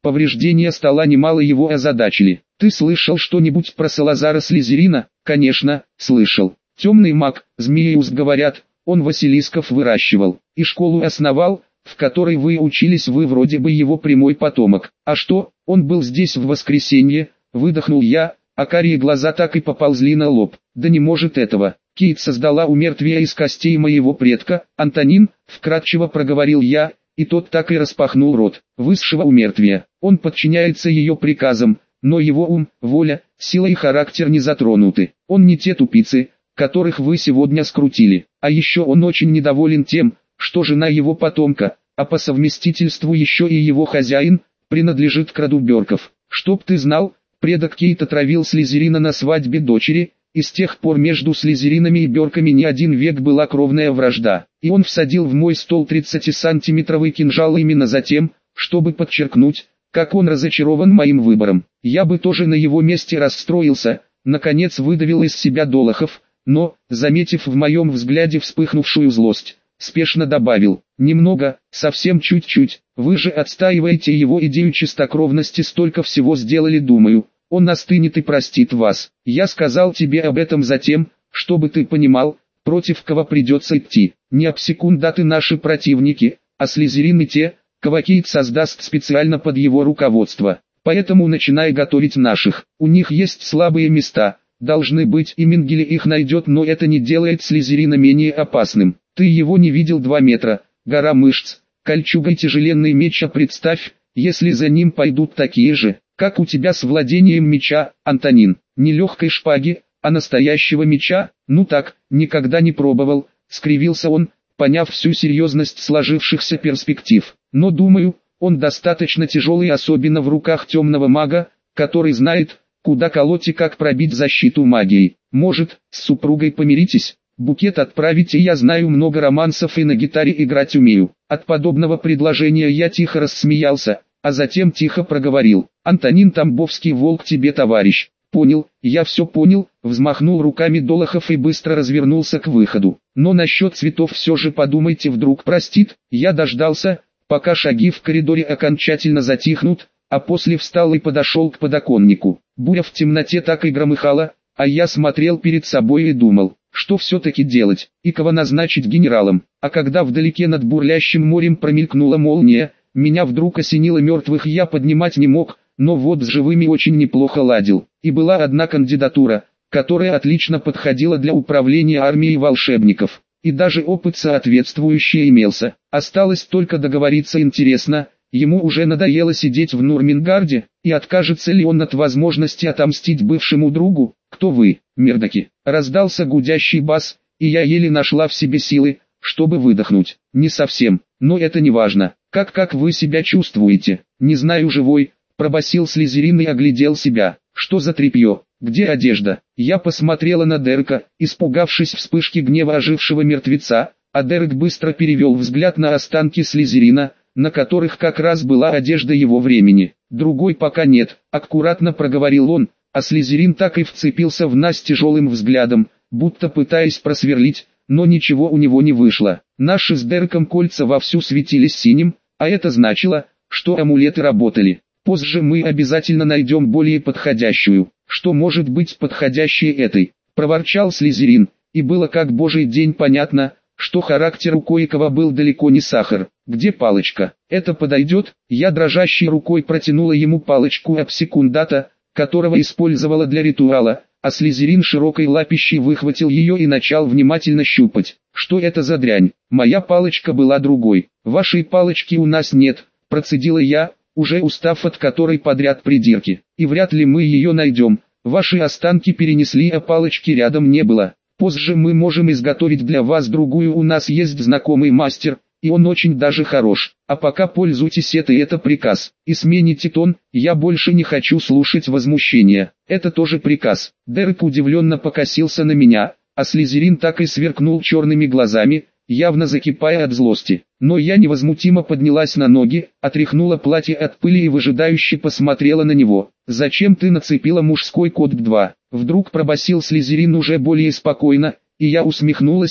Повреждения стола немало его озадачили. Ты слышал что-нибудь про Салазара Слизерина? Конечно, слышал. Темный маг, Змееуст говорят, он Василисков выращивал, и школу основал, в которой вы учились, вы вроде бы его прямой потомок. А что, он был здесь в воскресенье, выдохнул я, а карие глаза так и поползли на лоб. Да не может этого. Кейт создала умертвие из костей моего предка, Антонин, вкратчиво проговорил я, и тот так и распахнул рот. Высшего умертвия. Он подчиняется ее приказам, но его ум, воля, сила и характер не затронуты. Он не те тупицы, которых вы сегодня скрутили. А еще он очень недоволен тем, что жена его потомка, а по совместительству еще и его хозяин, принадлежит к роду Бёрков. Чтоб ты знал, предок Кейт отравил Слизерина на свадьбе дочери, и с тех пор между Слизеринами и Бёрками не один век была кровная вражда. И он всадил в мой стол 30-сантиметровый кинжал именно за тем, чтобы подчеркнуть, как он разочарован моим выбором. Я бы тоже на его месте расстроился, наконец выдавил из себя Долохов, но, заметив в моем взгляде вспыхнувшую злость, спешно добавил: немного, совсем чуть-чуть, вы же отстаиваете его идею чистокровности, столько всего сделали, думаю, он остынет и простит вас. Я сказал тебе об этом затем, чтобы ты понимал, против кого придется идти. Не обсекундаты наши противники, а Слизерины те, кого Кейт создаст специально под его руководство. Поэтому начинай готовить наших. У них есть слабые места, должны быть, и Менгеле их найдет, но это не делает Слизерина менее опасным. Ты его не видел, 2 метра, гора мышц, кольчуга и тяжеленный меч, а представь, если за ним пойдут такие же, как у тебя с владением меча, Антонин. Не легкой шпаги, а настоящего меча. Ну так, никогда не пробовал, скривился он, поняв всю серьезность сложившихся перспектив. Но думаю, он достаточно тяжелый, особенно в руках темного мага, который знает, куда колоть и как пробить защиту магией. Может, с супругой помиритесь? Букет отправите, я знаю много романсов и на гитаре играть умею. От подобного предложения я тихо рассмеялся, а затем тихо проговорил: Антонин Тамбовский волк тебе товарищ. Понял, я все понял, взмахнул руками Долохов и быстро развернулся к выходу. Но насчет цветов все же подумайте, вдруг простит. Я дождался, пока шаги в коридоре окончательно затихнут, а после встал и подошел к подоконнику. Буря в темноте так и громыхала, а я смотрел перед собой и думал, что все-таки делать, и кого назначить генералом. А когда вдалеке над бурлящим морем промелькнула молния, меня вдруг осенило: мертвых я поднимать не мог, но вот с живыми очень неплохо ладил. И была одна кандидатура, которая отлично подходила для управления армией волшебников. И даже опыт соответствующий имелся. Осталось только договориться. Интересно, ему уже надоело сидеть в Нурмингарде, и откажется ли он от возможности отомстить бывшему другу? Кто вы, мердаки? Раздался гудящий бас, и я еле нашла в себе силы, чтобы выдохнуть. Не совсем, но это не важно. Как вы себя чувствуете? Не знаю, живой, пробасил Слизерин и оглядел себя. Что за тряпье? Где одежда? Я посмотрела на Дерека, испугавшись вспышки гнева ожившего мертвеца, а Дерек быстро перевел взгляд на останки Слизерина, на которых как раз была одежда его времени. Другой пока нет, аккуратно проговорил он, а Слизерин так и вцепился в нас тяжелым взглядом, будто пытаясь просверлить, но ничего у него не вышло. Наши с Дереком кольца вовсю светились синим, а это значило, что амулеты работали. Позже мы обязательно найдем более подходящую. Что может быть подходящей этой? Проворчал Слизерин, и было как божий день понятно, что характер у кое-кого был далеко не сахар. Где палочка? Это подойдет? Я дрожащей рукой протянула ему палочку обсекундата, которого использовала для ритуала, а Слизерин широкой лапищей выхватил ее и начал внимательно щупать. Что это за дрянь? Моя палочка была другой. Вашей палочки у нас нет, процедила я, уже устав от которой подряд придирки. И вряд ли мы ее найдем. Ваши останки перенесли, а палочки рядом не было. Позже мы можем изготовить для вас другую, у нас есть знакомый мастер, и он очень даже хорош. А пока пользуйтесь этой, это приказ. И смените тон, я больше не хочу слушать возмущения. Это тоже приказ. Дерек удивленно покосился на меня, а Слизерин так и сверкнул черными глазами, явно закипая от злости. Но я невозмутимо поднялась на ноги, отряхнула платье от пыли и выжидающе посмотрела на него. «Зачем ты нацепила мужской код 2?» Вдруг пробасил Слизерин уже более спокойно, и я усмехнулась,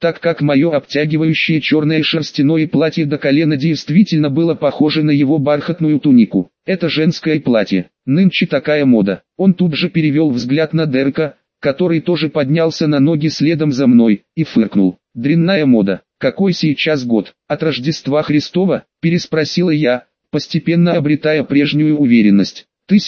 так как мое обтягивающее черное шерстяное платье до колена действительно было похоже на его бархатную тунику. Это женское платье, нынче такая мода. Он тут же перевел взгляд на Дерека, который тоже поднялся на ноги следом за мной, и фыркнул. «Дрянная мода, какой сейчас год? От Рождества Христова?» – переспросила я, постепенно обретая прежнюю уверенность.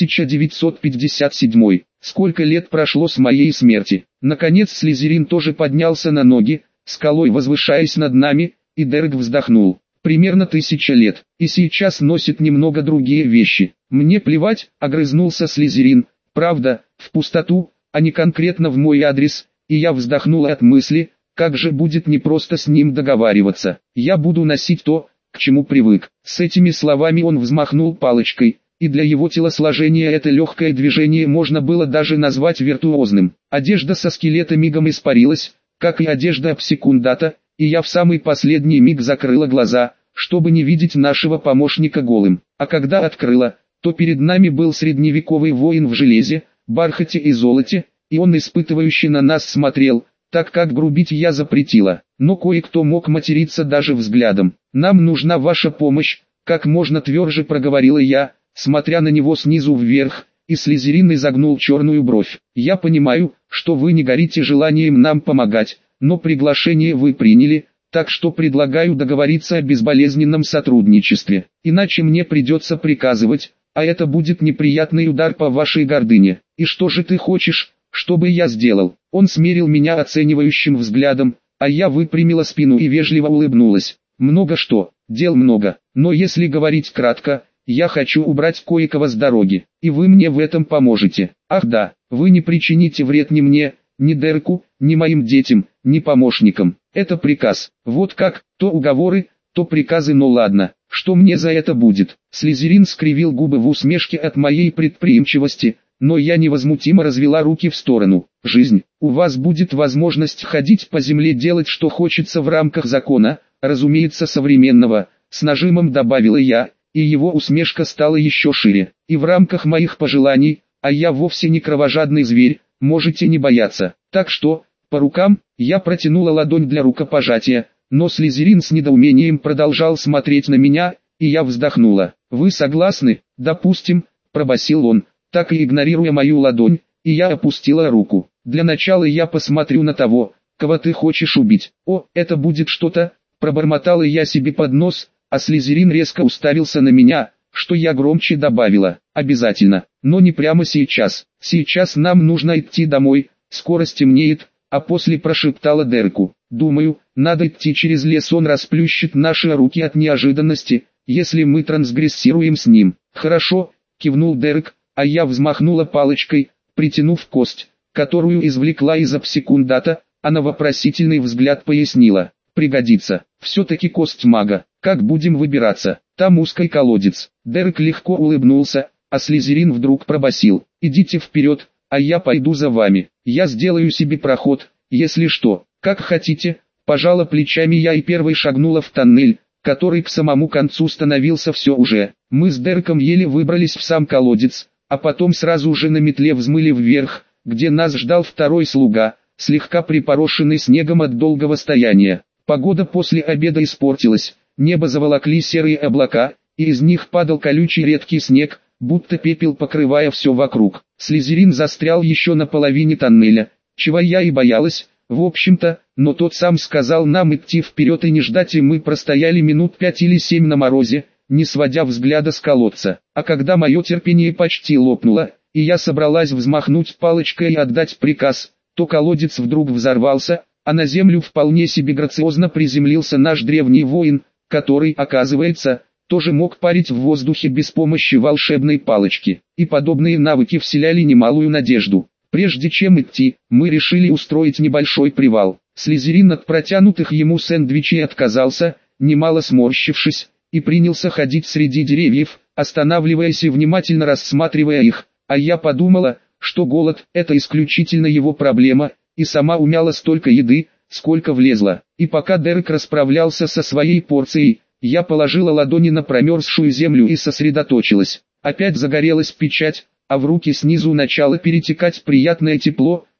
1957. Сколько лет прошло с моей смерти? Наконец Слизерин тоже поднялся на ноги, скалой возвышаясь над нами, и Дерек вздохнул. Примерно 1000 лет, и сейчас носит немного другие вещи. Мне плевать, огрызнулся Слизерин. Правда, в пустоту, а не конкретно в мой адрес, и я вздохнул от мысли, как же будет непросто с ним договариваться. Я буду носить то, к чему привык. С этими словами он взмахнул палочкой, и для его телосложения это легкое движение можно было даже назвать виртуозным. Одежда со скелета мигом испарилась, как и одежда Псекундата, и я в самый последний миг закрыла глаза, чтобы не видеть нашего помощника голым. А когда открыла, то перед нами был средневековый воин в железе, бархате и золоте, и он испытывающе на нас смотрел, так как грубить я запретила. Но кое-кто мог материться даже взглядом. «Нам нужна ваша помощь», — как можно тверже проговорила я, смотря на него снизу вверх, и Слизерин изогнул черную бровь. «Я понимаю, что вы не горите желанием нам помогать, но приглашение вы приняли, так что предлагаю договориться о безболезненном сотрудничестве. Иначе мне придется приказывать, а это будет неприятный удар по вашей гордыне. И что же ты хочешь, чтобы я сделал?» Он смерил меня оценивающим взглядом, а я выпрямила спину и вежливо улыбнулась. «Много что, дел много, но если говорить кратко, я хочу убрать кое-кого с дороги, и вы мне в этом поможете. Ах да, вы не причините вред ни мне, ни Дереку, ни моим детям, ни помощникам. Это приказ. Вот как, то уговоры, то приказы, но ладно, что мне за это будет?» Слизерин скривил губы в усмешке от моей предприимчивости, но я невозмутимо развела руки в сторону. «Жизнь, у вас будет возможность ходить по земле, делать что хочется в рамках закона, разумеется современного», с нажимом добавила я, и его усмешка стала еще шире. «И в рамках моих пожеланий, а я вовсе не кровожадный зверь, можете не бояться. Так что, по рукам», я протянула ладонь для рукопожатия, но Слизерин с недоумением продолжал смотреть на меня, и я вздохнула. «Вы согласны?» «Допустим», пробасил он, так и игнорируя мою ладонь, и я опустила руку. «Для начала я посмотрю на того, кого ты хочешь убить». «О, это будет что-то», пробормотала я себе под нос, а Слизерин резко уставился на меня, что я громче добавила. «Обязательно, но не прямо сейчас. Сейчас нам нужно идти домой, скоро стемнеет», а после прошептала Дереку. «Думаю, надо идти через лес, он расплющит наши руки от неожиданности, если мы трансгрессируем с ним». «Хорошо», кивнул Дерек, а я взмахнула палочкой, притянув кость, которую извлекла из Псекундата, а на вопросительный взгляд пояснила. «Пригодится. Все-таки кость мага. Как будем выбираться? Там узкий колодец». Дерек легко улыбнулся, а Слизерин вдруг пробасил. «Идите вперед, а я пойду за вами. Я сделаю себе проход, если что». «Как хотите», пожала плечами я и первой шагнула в тоннель, который к самому концу становился все уже. Мы с Дереком еле выбрались в сам колодец, а потом сразу же на метле взмыли вверх, где нас ждал второй слуга, слегка припорошенный снегом от долгого стояния. Погода после обеда испортилась, небо заволокли серые облака, и из них падал колючий редкий снег, будто пепел покрывая все вокруг. Слизерин застрял еще на половине тоннеля, чего я и боялась, в общем-то, но тот сам сказал нам идти вперед и не ждать, и мы простояли минут 5 или 7 на морозе, не сводя взгляда с колодца. А когда мое терпение почти лопнуло, и я собралась взмахнуть палочкой и отдать приказ, то колодец вдруг взорвался, а на землю вполне себе грациозно приземлился наш древний воин, который, оказывается, тоже мог парить в воздухе без помощи волшебной палочки. И подобные навыки вселяли немалую надежду. Прежде чем идти, мы решили устроить небольшой привал. Слизерин от протянутых ему сэндвичей отказался, немало сморщившись, и принялся ходить среди деревьев, останавливаясь и внимательно рассматривая их, а я подумала, что голод – это исключительно его проблема, и сама умяла столько еды, сколько влезла. И пока Дерек расправлялся со своей порцией, я положила ладони на промерзшую землю и сосредоточилась. Опять загорелась печать, а в руки снизу начало перетекать приятное тепло,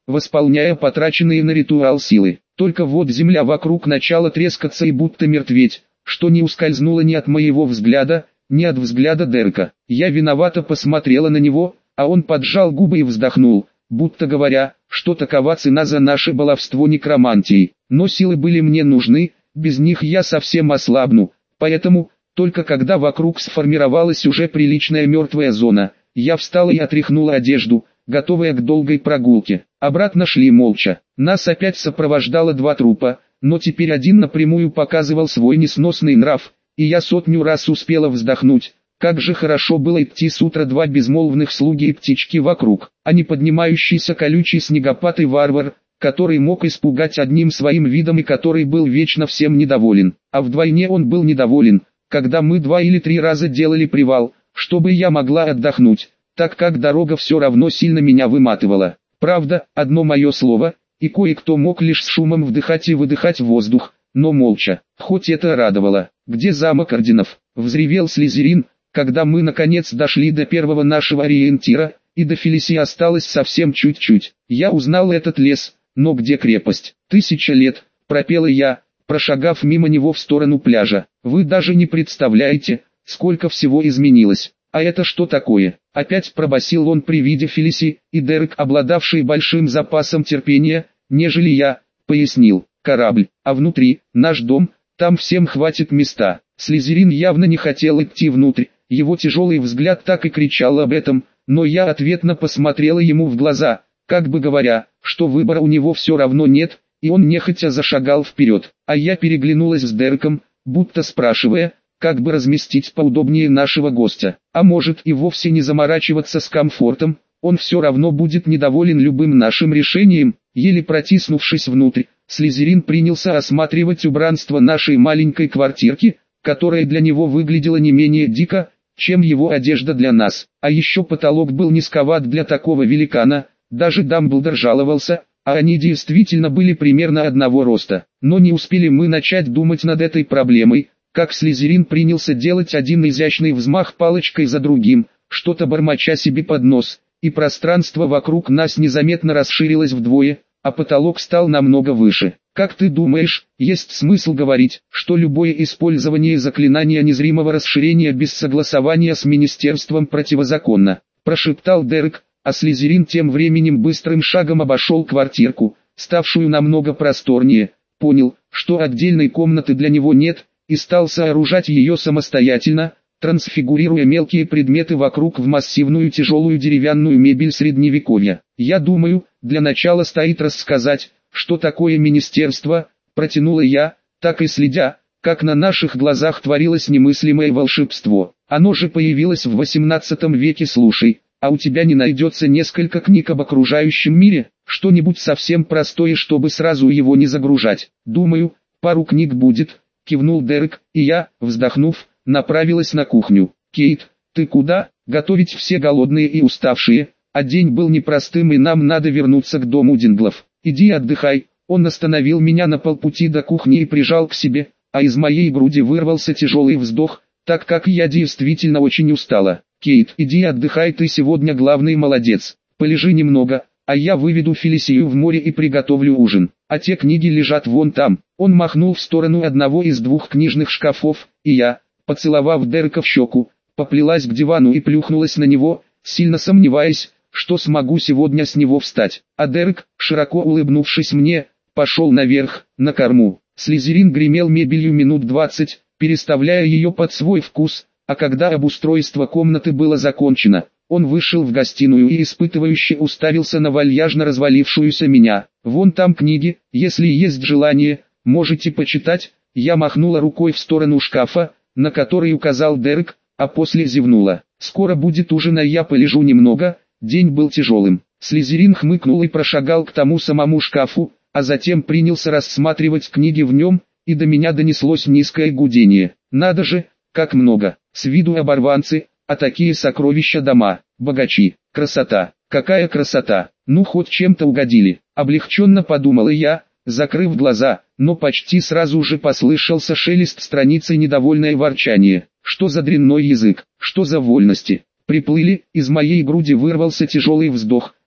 восполняя потраченные на ритуал силы. Только вот земля вокруг начала трескаться и будто мертветь, что не ускользнуло ни от моего взгляда, ни от взгляда Дерека. Я виновато посмотрела на него, а он поджал губы и вздохнул, будто говоря, что такова цена за наше баловство некромантией. Но силы были мне нужны, без них я совсем ослабну, поэтому, только когда вокруг сформировалась уже приличная мертвая зона, я встала и отряхнула одежду, готовая к долгой прогулке. Обратно шли молча. Нас опять сопровождало два трупа, но теперь один напрямую показывал свой несносный нрав, и я сотню раз успела вздохнуть. Как же хорошо было идти с утра два безмолвных слуги и птички вокруг, а не поднимающийся колючий снегопад и варвар, который мог испугать одним своим видом и который был вечно всем недоволен. А вдвойне он был недоволен, когда мы 2 или 3 раза делали привал, чтобы я могла отдохнуть, так как дорога все равно сильно меня выматывала. Правда, одно мое слово, и кое-кто мог лишь с шумом вдыхать и выдыхать воздух, но молча, хоть это радовало. «Где замок орденов?» — взревел Слизерин, когда мы наконец дошли до первого нашего ориентира, и до Фелисии осталось совсем чуть-чуть. Я узнал этот лес, но где крепость? 1000 лет, пропела я, прошагав мимо него в сторону пляжа. Вы даже не представляете, сколько всего изменилось. А это что такое? Опять пробасил он при виде Фелиси, и Дерек, обладавший большим запасом терпения, нежели я, пояснил. Корабль, а внутри, наш дом, там всем хватит места. Слизерин явно не хотел идти внутрь, его тяжелый взгляд так и кричал об этом, но я ответно посмотрела ему в глаза, как бы говоря, что выбора у него все равно нет, и он нехотя зашагал вперед. А я переглянулась с Дереком, будто спрашивая, как бы разместить поудобнее нашего гостя. А может и вовсе не заморачиваться с комфортом, он все равно будет недоволен любым нашим решением. Еле протиснувшись внутрь, Слизерин принялся осматривать убранство нашей маленькой квартирки, которая для него выглядела не менее дико, чем его одежда для нас. А еще потолок был низковат для такого великана, даже Дамблдор жаловался, а они действительно были примерно одного роста. Но не успели мы начать думать над этой проблемой, как Слизерин принялся делать один изящный взмах палочкой за другим, что-то бормоча себе под нос, и пространство вокруг нас незаметно расширилось вдвое, а потолок стал намного выше. Как ты думаешь, есть смысл говорить, что любое использование заклинания незримого расширения без согласования с министерством противозаконно? Прошептал Дерек, а Слизерин тем временем быстрым шагом обошел квартирку, ставшую намного просторнее, понял, что отдельной комнаты для него нет, и стал сооружать ее самостоятельно, трансфигурируя мелкие предметы вокруг в массивную тяжелую деревянную мебель средневековья. Я думаю, для начала стоит рассказать, что такое министерство, протянула я, так и следя, как на наших глазах творилось немыслимое волшебство. Оно же появилось в 18 веке. Слушай, а у тебя не найдется несколько книг об окружающем мире, что-нибудь совсем простое, чтобы сразу его не загружать? Думаю, пару книг будет, кивнул Дерек, и я, вздохнув, направилась на кухню. Кейт, ты куда? Готовить все голодные и уставшие, а день был непростым и нам надо вернуться к дому Динглов. Иди отдыхай. Он остановил меня на полпути до кухни и прижал к себе, а из моей груди вырвался тяжелый вздох, так как я действительно очень устала. Кейт, иди отдыхай, ты сегодня главный молодец. Полежи немного, а я выведу Фелисию в море и приготовлю ужин. А те книги лежат вон там. Он махнул в сторону одного из 2 книжных шкафов, и я, поцеловав Дерека в щеку, поплелась к дивану и плюхнулась на него, сильно сомневаясь, что смогу сегодня с него встать. А Дерек, широко улыбнувшись мне, пошел наверх, на корму. Слизерин гремел мебелью минут 20, переставляя ее под свой вкус, а когда обустройство комнаты было закончено, он вышел в гостиную и испытывающе уставился на вальяжно развалившуюся меня. «Вон там книги, если есть желание, можете почитать». Я махнула рукой в сторону шкафа, на который указал Дерек, а после зевнула. «Скоро будет ужин, а я полежу немного». День был тяжелым. Слизерин хмыкнул и прошагал к тому самому шкафу, а затем принялся рассматривать книги в нем, и до меня донеслось низкое гудение. Надо же, как много. С виду оборванцы, а такие сокровища дома, богачи. Красота, какая красота. Ну хоть чем-то угодили. Облегченно подумала я, закрыв глаза, но почти сразу же послышался шелест страницы и недовольное ворчание. Что за дрянной язык, что за вольности. Приплыли, из моей груди вырвался тяжелый вздох,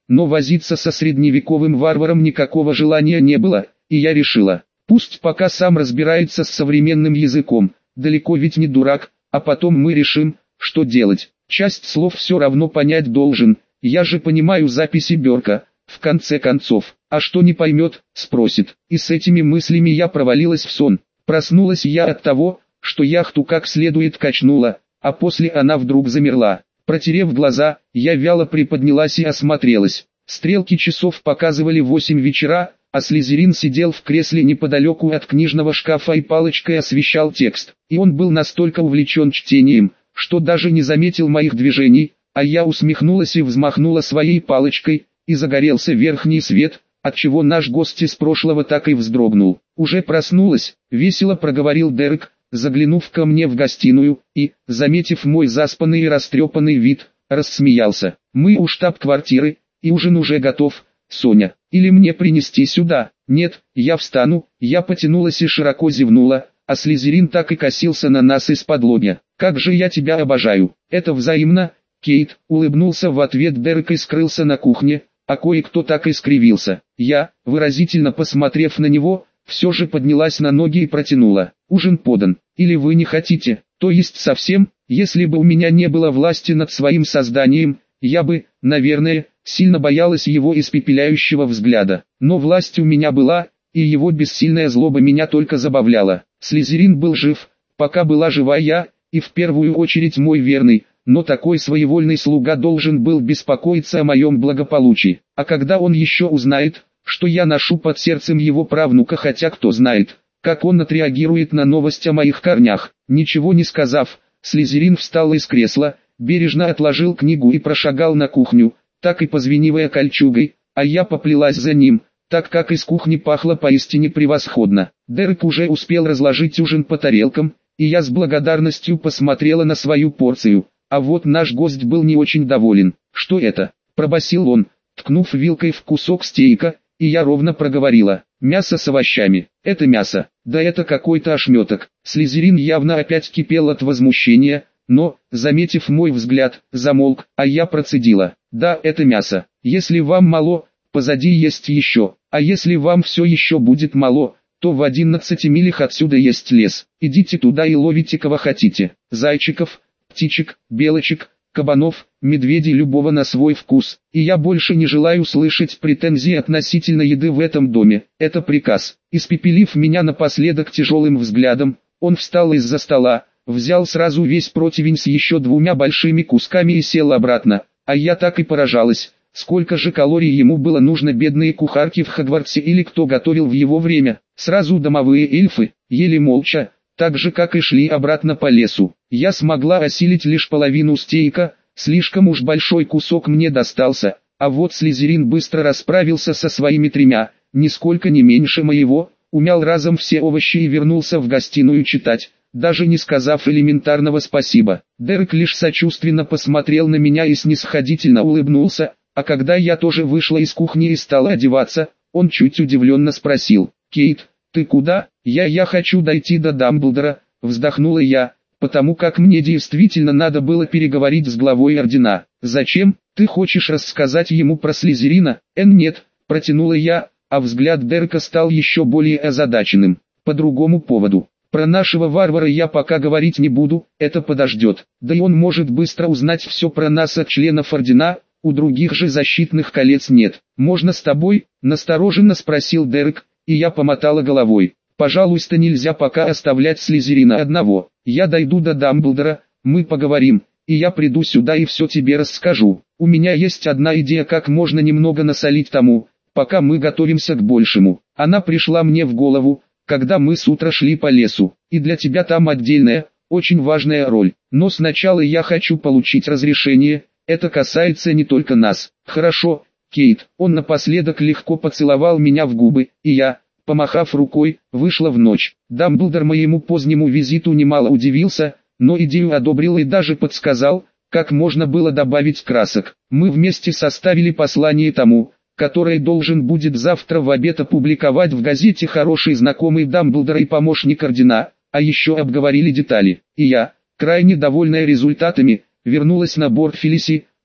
но возиться со средневековым варваром никакого желания не было, и я решила, пусть пока сам разбирается с современным языком, далеко ведь не дурак, а потом мы решим, что делать. Часть слов все равно понять должен, я же понимаю записи Бёрка, в конце концов. А что не поймет, спросит. И с этими мыслями я провалилась в сон. Проснулась я от того, что яхту как следует качнула, а после она вдруг замерла. Протерев глаза, я вяло приподнялась и осмотрелась. Стрелки часов показывали 8 вечера, а Слизерин сидел в кресле неподалеку от книжного шкафа и палочкой освещал текст. И он был настолько увлечен чтением, что даже не заметил моих движений, а я усмехнулась и взмахнула своей палочкой, и загорелся верхний свет, отчего наш гость из прошлого так и вздрогнул. «Уже проснулась», — весело проговорил Дерек, заглянув ко мне в гостиную, и, заметив мой заспанный и растрепанный вид, рассмеялся. «Мы у штаб-квартиры, и ужин уже готов, Соня. Или мне принести сюда?» «Нет, я встану», я потянулась и широко зевнула, а Слизерин так и косился на нас из-под-лобья. «Как же я тебя обожаю!» «Это взаимно, Кейт», улыбнулся в ответ Дерек и скрылся на кухне, а кое-кто так и скривился. Я, выразительно посмотрев на него, все же поднялась на ноги и протянула. «Ужин подан. Или вы не хотите? То есть совсем? Если бы у меня не было власти над своим созданием, я бы, наверное, сильно боялась его испепеляющего взгляда. Но власть у меня была, и его бессильная злоба меня только забавляла. Слизерин был жив, пока была жива я, и в первую очередь мой верный, но такой своевольный слуга должен был беспокоиться о моем благополучии. А когда он еще узнает, что я ношу под сердцем его правнука, хотя кто знает, как он отреагирует на новость о моих корнях. Ничего не сказав, Слизерин встал из кресла, бережно отложил книгу и прошагал на кухню, так и позвенивая кольчугой, а я поплелась за ним, так как из кухни пахло поистине превосходно. Дерек уже успел разложить ужин по тарелкам, и я с благодарностью посмотрела на свою порцию. А вот наш гость был не очень доволен. «Что это?» – пробасил он, ткнув вилкой в кусок стейка, и я ровно проговорила. «Мясо с овощами. Это мясо. Да это какой-то ошметок». Слизерин явно опять кипел от возмущения, но, заметив мой взгляд, замолк, а я процедила. «Да, это мясо. Если вам мало, позади есть еще. А если вам все еще будет мало, то в 11 милях отсюда есть лес. Идите туда и ловите кого хотите. Зайчиков, птичек, белочек, кабанов, медведей, любого на свой вкус. И я больше не желаю слышать претензии относительно еды в этом доме. Это приказ». Испепелив меня напоследок тяжелым взглядом, он встал из-за стола, взял сразу весь противень с еще 2 большими кусками и сел обратно. А я так и поражалась, сколько же калорий ему было нужно, бедные кухарки в Хогвартсе или кто готовил в его время. Сразу домовые эльфы, ели молча, так же как и шли обратно по лесу. Я смогла осилить лишь половину стейка, слишком уж большой кусок мне достался, а вот Слизерин быстро расправился со своими 3, нисколько не меньше моего, умял разом все овощи и вернулся в гостиную читать, даже не сказав элементарного спасибо. Дерек лишь сочувственно посмотрел на меня и снисходительно улыбнулся, а когда я тоже вышла из кухни и стала одеваться, он чуть удивленно спросил: «Кейт, ты куда?» «Я хочу дойти до Дамблдора», вздохнула я, потому как мне действительно надо было переговорить с главой ордена. «Зачем? Ты хочешь рассказать ему про Слизерина?» «Нет», протянула я, а взгляд Дерека стал еще более озадаченным. «По другому поводу. Про нашего варвара я пока говорить не буду, это подождет. Да и он может быстро узнать все про нас от членов ордена, у других же защитных колец нет». «Можно с тобой?» – настороженно спросил Дерек, и я помотала головой. «Пожалуйста, нельзя пока оставлять Слизерина одного. Я дойду до Дамблдора, мы поговорим, и я приду сюда и все тебе расскажу. У меня есть одна идея, как можно немного насолить тому, пока мы готовимся к большему. Она пришла мне в голову, когда мы с утра шли по лесу, и для тебя там отдельная, очень важная роль. Но сначала я хочу получить разрешение, это касается не только нас». «Хорошо, Кейт». Он напоследок легко поцеловал меня в губы, и я, помахав рукой, вышла в ночь. Дамблдор моему позднему визиту немало удивился, но идею одобрил и даже подсказал, как можно было добавить красок. Мы вместе составили послание тому, который должен будет завтра в обед опубликовать в газете хороший знакомый Дамблдора и помощник ордена, а еще обговорили детали. И я, крайне довольная результатами, вернулась на борт Фелиси,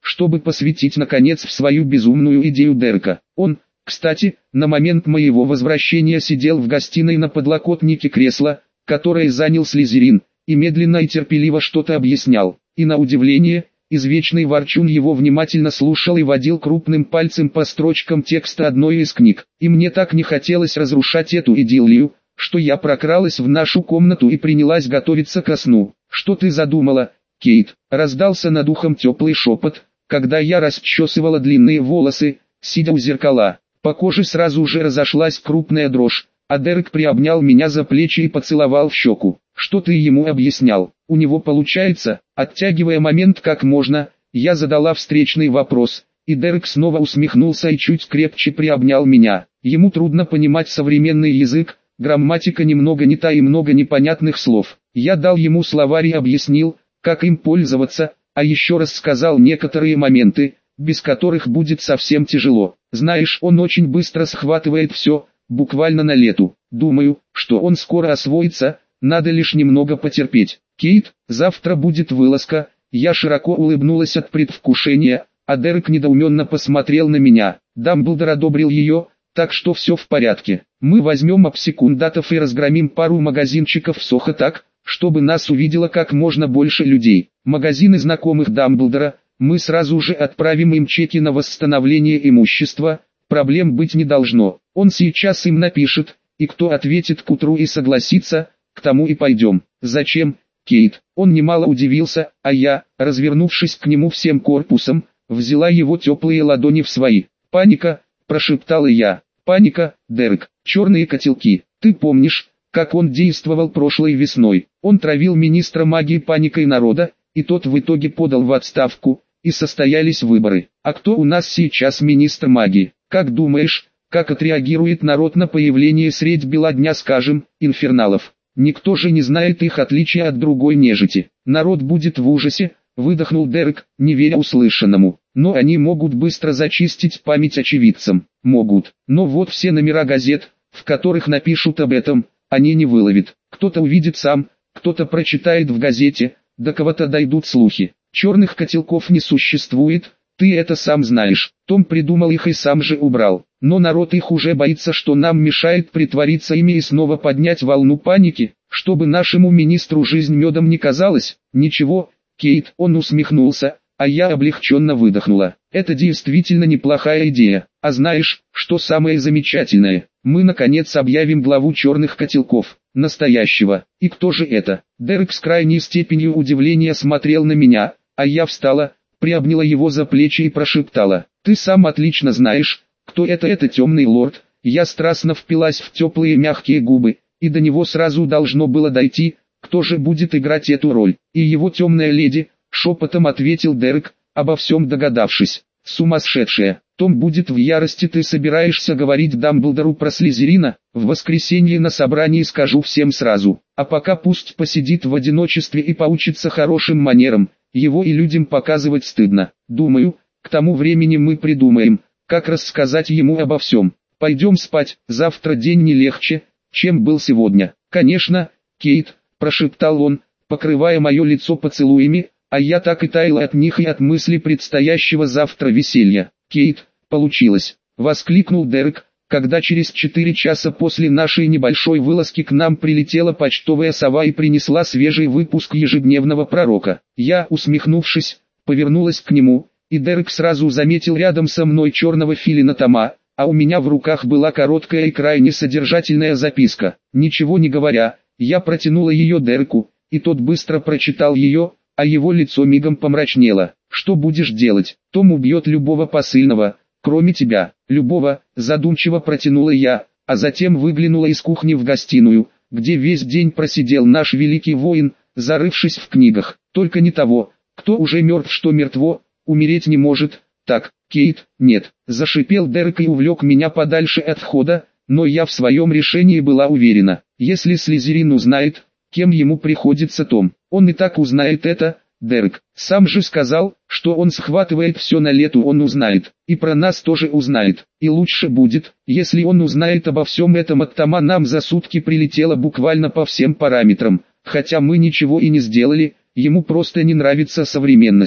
чтобы посвятить наконец в свою безумную идею Дерека. Он, кстати, на момент моего возвращения сидел в гостиной на подлокотнике кресла, которое занял Слизерин, и медленно и терпеливо что-то объяснял. И на удивление, извечный ворчун его внимательно слушал и водил крупным пальцем по строчкам текста одной из книг. И мне так не хотелось разрушать эту идиллию, что я прокралась в нашу комнату и принялась готовиться ко сну. «Что ты задумала, Кейт?» — раздался над ухом теплый шепот, когда я расчесывала длинные волосы, сидя у зеркала. По коже сразу же разошлась крупная дрожь, а Дерек приобнял меня за плечи и поцеловал в щеку. «Что ты ему объяснял? У него получается?» Оттягивая момент как можно, я задала встречный вопрос, и Дерек снова усмехнулся и чуть крепче приобнял меня. Ему трудно понимать современный язык, грамматика немного не та и много непонятных слов. Я дал ему словарь и объяснил, как им пользоваться, а еще раз сказал некоторые моменты, без которых будет совсем тяжело. Знаешь, он очень быстро схватывает все, буквально на лету. Думаю, что он скоро освоится, надо лишь немного потерпеть. Кейт, завтра будет вылазка. Я широко улыбнулась от предвкушения, а Дерек недоуменно посмотрел на меня. Дамблдор одобрил ее, так что все в порядке. Мы возьмем обсекундатов и разгромим пару магазинчиков в Сохо так, чтобы нас увидело как можно больше людей. Магазины знакомых Дамблдора, мы сразу же отправим им чеки на восстановление имущества, проблем быть не должно. Он сейчас им напишет, и кто ответит к утру и согласится, к тому и пойдем. Зачем, Кейт? Он немало удивился, а я, развернувшись к нему всем корпусом, взяла его теплые ладони в свои. «Паника», — прошептала я. «Паника, Дерек, черные котелки. Ты помнишь, как он действовал прошлой весной? Он травил министра магии паникой народа, и тот в итоге подал в отставку, и состоялись выборы. А кто у нас сейчас министр магии? Как думаешь, как отреагирует народ на появление средь бела дня, скажем, инферналов? Никто же не знает их отличия от другой нежити. Народ будет в ужасе», — выдохнул Дерек, не веря услышанному. «Но они могут быстро зачистить память очевидцам». «Могут. Но вот все номера газет, в которых напишут об этом, они не выловят. Кто-то увидит сам, кто-то прочитает в газете, до кого-то дойдут слухи. Черных котелков не существует, ты это сам знаешь. Том придумал их и сам же убрал. Но народ их уже боится, что нам мешает притвориться ими и снова поднять волну паники, чтобы нашему министру жизнь медом не казалась». «Ничего, Кейт», — он усмехнулся, а я облегченно выдохнула. «Это действительно неплохая идея. А знаешь, что самое замечательное? Мы наконец объявим главу черных котелков, настоящего. И кто же это?» Дерек с крайней степенью удивления смотрел на меня, а я встала, приобняла его за плечи и прошептала: «Ты сам отлично знаешь, кто это темный лорд». Я страстно впилась в теплые мягкие губы, и до него сразу должно было дойти, кто же будет играть эту роль. «И его темная леди», — шепотом ответил Дерек, обо всем догадавшись. «Сумасшедшая! Том будет в ярости. Ты собираешься говорить Дамблдору про Слизерина? В воскресенье на собрании скажу всем сразу. А пока пусть посидит в одиночестве и поучится хорошим манерам. Его и людям показывать стыдно. Думаю, к тому времени мы придумаем, как рассказать ему обо всем. Пойдем спать, завтра день не легче, чем был сегодня». «Конечно, Кейт», — прошептал он, покрывая мое лицо поцелуями, а я так и таяла от них и от мысли предстоящего завтра веселья. «Кейт, получилось!» — воскликнул Дерек, когда через 4 часа после нашей небольшой вылазки к нам прилетела почтовая сова и принесла свежий выпуск ежедневного пророка. Я, усмехнувшись, повернулась к нему, и Дерек сразу заметил рядом со мной черного филина Тома, а у меня в руках была короткая и крайне содержательная записка. Ничего не говоря, я протянула ее Дереку, и тот быстро прочитал ее, а его лицо мигом помрачнело. «Что будешь делать? Том убьет любого посыльного, кроме тебя». «Любого», задумчиво протянула я, а затем выглянула из кухни в гостиную, где весь день просидел наш великий воин, зарывшись в книгах. «Только не того, кто уже мертв, что мертво, умереть не может». «Так, Кейт, нет», зашипел Дерек и увлек меня подальше от входа, но я в своем решении была уверена. Если Слизерин узнает, кем ему приходится Том, он и так узнает это. Дерек сам же сказал, что он схватывает все на лету, он узнает, и про нас тоже узнает. И лучше будет, если он узнает обо всем этом от Тома. Нам за сутки прилетело буквально по всем параметрам, хотя мы ничего и не сделали, ему просто не нравится современность.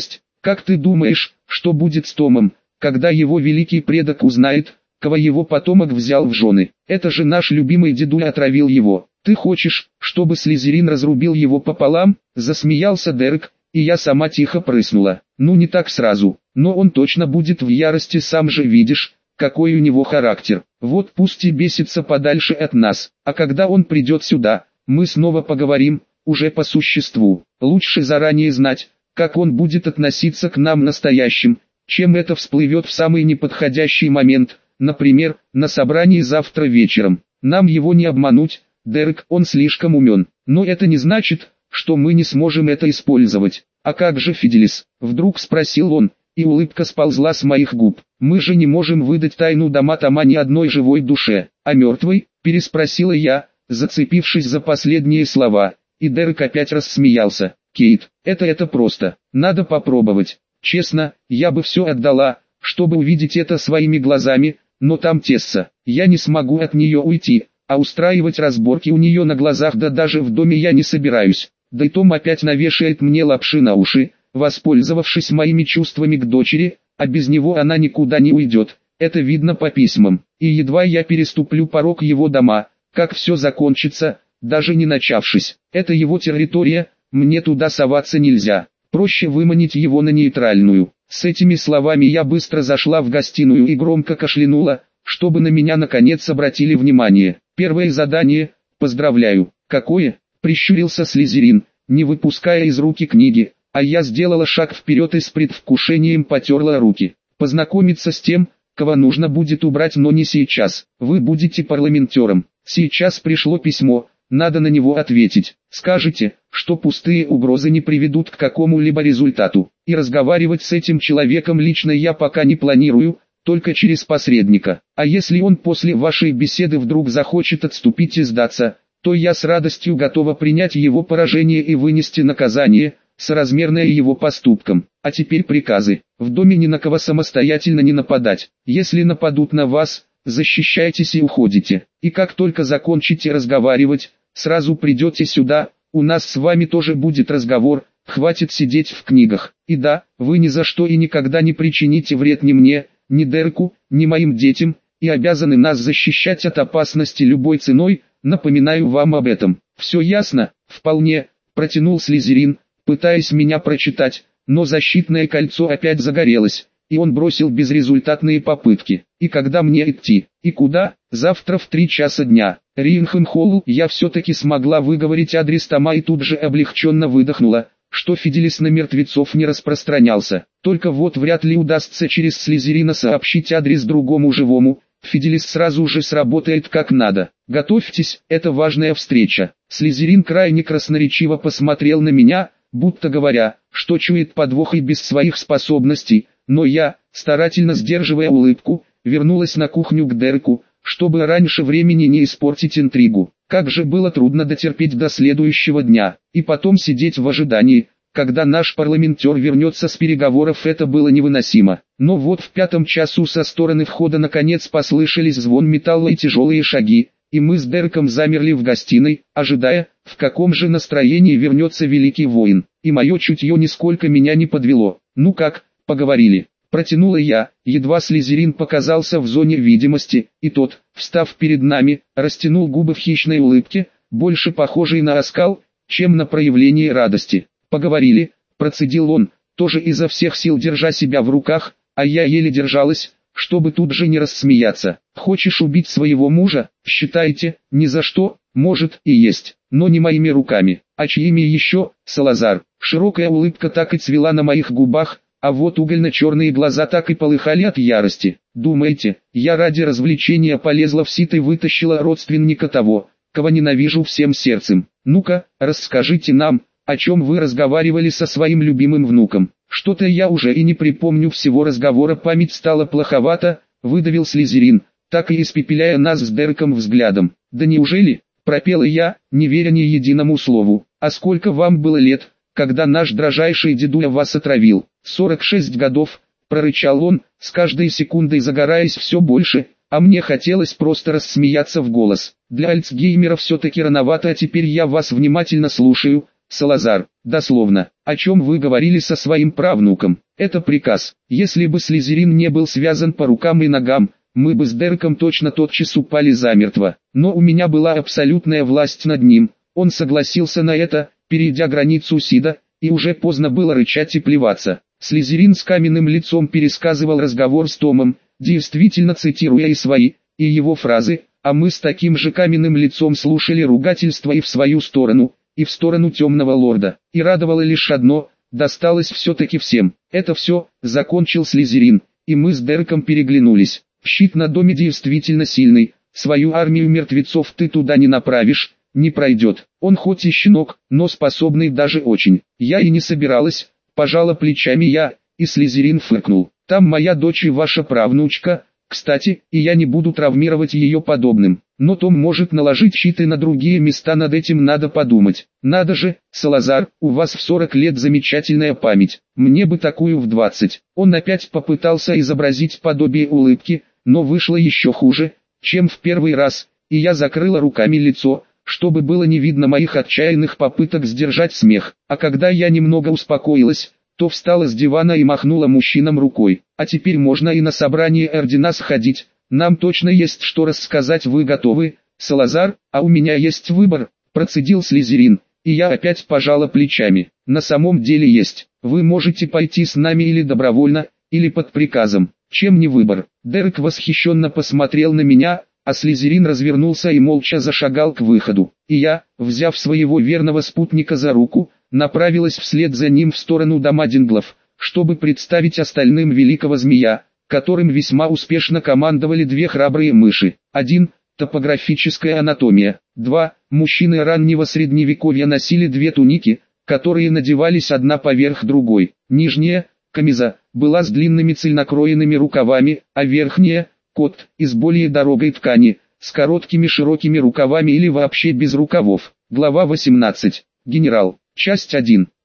Как ты думаешь, что будет с Томом, когда его великий предок узнает, кого его потомок взял в жены? Это же наш любимый дедуля отравил его. Ты хочешь, чтобы Слизерин разрубил его пополам? Засмеялся Дерек, и я сама тихо прыснула. Ну не так сразу, но он точно будет в ярости, сам же видишь, какой у него характер. Вот пусть и бесится подальше от нас, а когда он придет сюда, мы снова поговорим, уже по существу. Лучше заранее знать, как он будет относиться к нам настоящим, чем это всплывет в самый неподходящий момент, например, на собрании завтра вечером. Нам его не обмануть, Дерек, он слишком умен, но это не значит, что мы не сможем это использовать. А как же Фиделис? Вдруг спросил он, и улыбка сползла с моих губ. Мы же не можем выдать тайну дома Тома ни одной живой душе. А мертвый? Переспросила я, зацепившись за последние слова, и Дерек опять рассмеялся. Кейт, это просто, надо попробовать. Честно, я бы все отдала, чтобы увидеть это своими глазами, но там Тесса, я не смогу от нее уйти, а устраивать разборки у нее на глазах да даже в доме я не собираюсь. Да и Том опять навешает мне лапши на уши, воспользовавшись моими чувствами к дочери, а без него она никуда не уйдет, это видно по письмам. И едва я переступлю порог его дома, как все закончится, даже не начавшись. Это его территория, мне туда соваться нельзя, проще выманить его на нейтральную. С этими словами я быстро зашла в гостиную и громко кашлянула, чтобы на меня наконец обратили внимание. Первое задание, поздравляю. Какое? Прищурился Слизерин, не выпуская из руки книги, а я сделала шаг вперед и с предвкушением потерла руки. Познакомиться с тем, кого нужно будет убрать, но не сейчас. Вы будете парламентером. Сейчас пришло письмо, надо на него ответить. Скажите, что пустые угрозы не приведут к какому-либо результату. И разговаривать с этим человеком лично я пока не планирую, только через посредника. А если он после вашей беседы вдруг захочет отступить и сдаться, то я с радостью готова принять его поражение и вынести наказание, соразмерное его поступкам. А теперь приказы. В доме ни на кого самостоятельно не нападать. Если нападут на вас, защищайтесь и уходите. И как только закончите разговаривать, сразу придете сюда, у нас с вами тоже будет разговор, хватит сидеть в книгах. И да, вы ни за что и никогда не причините вред ни мне, ни Дереку, ни моим детям, и обязаны нас защищать от опасности любой ценой, напоминаю вам об этом. Все ясно? Вполне, протянул Слизерин, пытаясь меня прочитать, но защитное кольцо опять загорелось, и он бросил безрезультатные попытки. И когда мне идти? И куда? Завтра в 3 часа дня. Риенхен-Холл. Я все-таки смогла выговорить адрес Тома и тут же облегченно выдохнула, что Фиделис на мертвецов не распространялся. Только вот вряд ли удастся через Слизерина сообщить адрес другому живому. Фиделис сразу же сработает как надо. Готовьтесь, это важная встреча. Слизерин крайне красноречиво посмотрел на меня, будто говоря, что чует подвох и без своих способностей, но я, старательно сдерживая улыбку, вернулась на кухню к Дереку, чтобы раньше времени не испортить интригу. Как же было трудно дотерпеть до следующего дня, и потом сидеть в ожидании, когда наш парламентер вернется с переговоров, это было невыносимо. Но вот в 5 часу со стороны входа наконец послышались звон металла и тяжелые шаги, и мы с Дереком замерли в гостиной, ожидая, в каком же настроении вернется великий воин. И мое чутье нисколько меня не подвело. Ну как, поговорили? Протянула я, едва Слизерин показался в зоне видимости, и тот, встав перед нами, растянул губы в хищной улыбке, больше похожей на оскал, чем на проявление радости. «Поговорили», процедил он, тоже изо всех сил держа себя в руках, а я еле держалась, чтобы тут же не рассмеяться. «Хочешь убить своего мужа? Считайте, ни за что, может и есть, но не моими руками. А чьими еще, Салазар?» Широкая улыбка так и цвела на моих губах, а вот угольно-черные глаза так и полыхали от ярости. «Думаете, я ради развлечения полезла в сито и вытащила родственника того, кого ненавижу всем сердцем? Ну-ка, расскажите нам, о чем вы разговаривали со своим любимым внуком?» «Что-то я уже и не припомню всего разговора, память стала плоховата», выдавил Слизерин, так и испепеляя нас с Дереком взглядом. «Да неужели?» пропела я, не веря ни единому слову. «А сколько вам было лет, когда наш дрожайший дедуля вас отравил?» 46 годов, прорычал он, с каждой секундой загораясь все больше, а мне хотелось просто рассмеяться в голос. «Для Альцгеймера все-таки рановато, а теперь я вас внимательно слушаю, Салазар». дословно. О чем вы говорили со своим правнуком? Это приказ. Если бы Слизерин не был связан по рукам и ногам, мы бы с Дереком точно тотчас упали замертво. Но у меня была абсолютная власть над ним. Он согласился на это, перейдя границу Сида, и уже поздно было рычать и плеваться. Слизерин с каменным лицом пересказывал разговор с Томом, действительно цитируя и свои, и его фразы, а мы с таким же каменным лицом слушали ругательства и в свою сторону, и в сторону темного лорда. И радовало лишь одно: досталось все-таки всем. Это все, закончил Слизерин, и мы с Дереком переглянулись. Щит на доме действительно сильный, свою армию мертвецов ты туда не направишь, не пройдет. Он хоть и щенок, но способный даже очень. Я и не собиралась, пожала плечами я, и Слизерин фыркнул. Там моя дочь и ваша правнучка, кстати, и я не буду травмировать ее подобным. Но Том может наложить щиты на другие места, над этим надо подумать. Надо же, Салазар, у вас в 40 лет замечательная память, мне бы такую в 20. Он опять попытался изобразить подобие улыбки, но вышло еще хуже, чем в первый раз, и я закрыла руками лицо, чтобы было не видно моих отчаянных попыток сдержать смех. А когда я немного успокоилась, то встала с дивана и махнула мужчинам рукой. А теперь можно и на собрание ордена сходить, нам точно есть что рассказать. Вы готовы, Салазар? А у меня есть выбор, процедил Слизерин, и я опять пожала плечами. На самом деле есть, вы можете пойти с нами или добровольно, или под приказом. Чем не выбор? Дерек восхищенно посмотрел на меня, а Слизерин развернулся и молча зашагал к выходу. И я, взяв своего верного спутника за руку, направилась вслед за ним в сторону дома Динглов, чтобы представить остальным великого змея, которым весьма успешно командовали две храбрые мыши. 1. Топографическая анатомия. 2. Мужчины раннего средневековья носили две туники, которые надевались одна поверх другой. Нижняя, камиза, была с длинными цельнокроенными рукавами, а верхняя, кот, из более дорогой ткани, с короткими широкими рукавами или вообще без рукавов. Глава 18. Генерал. Часть 1.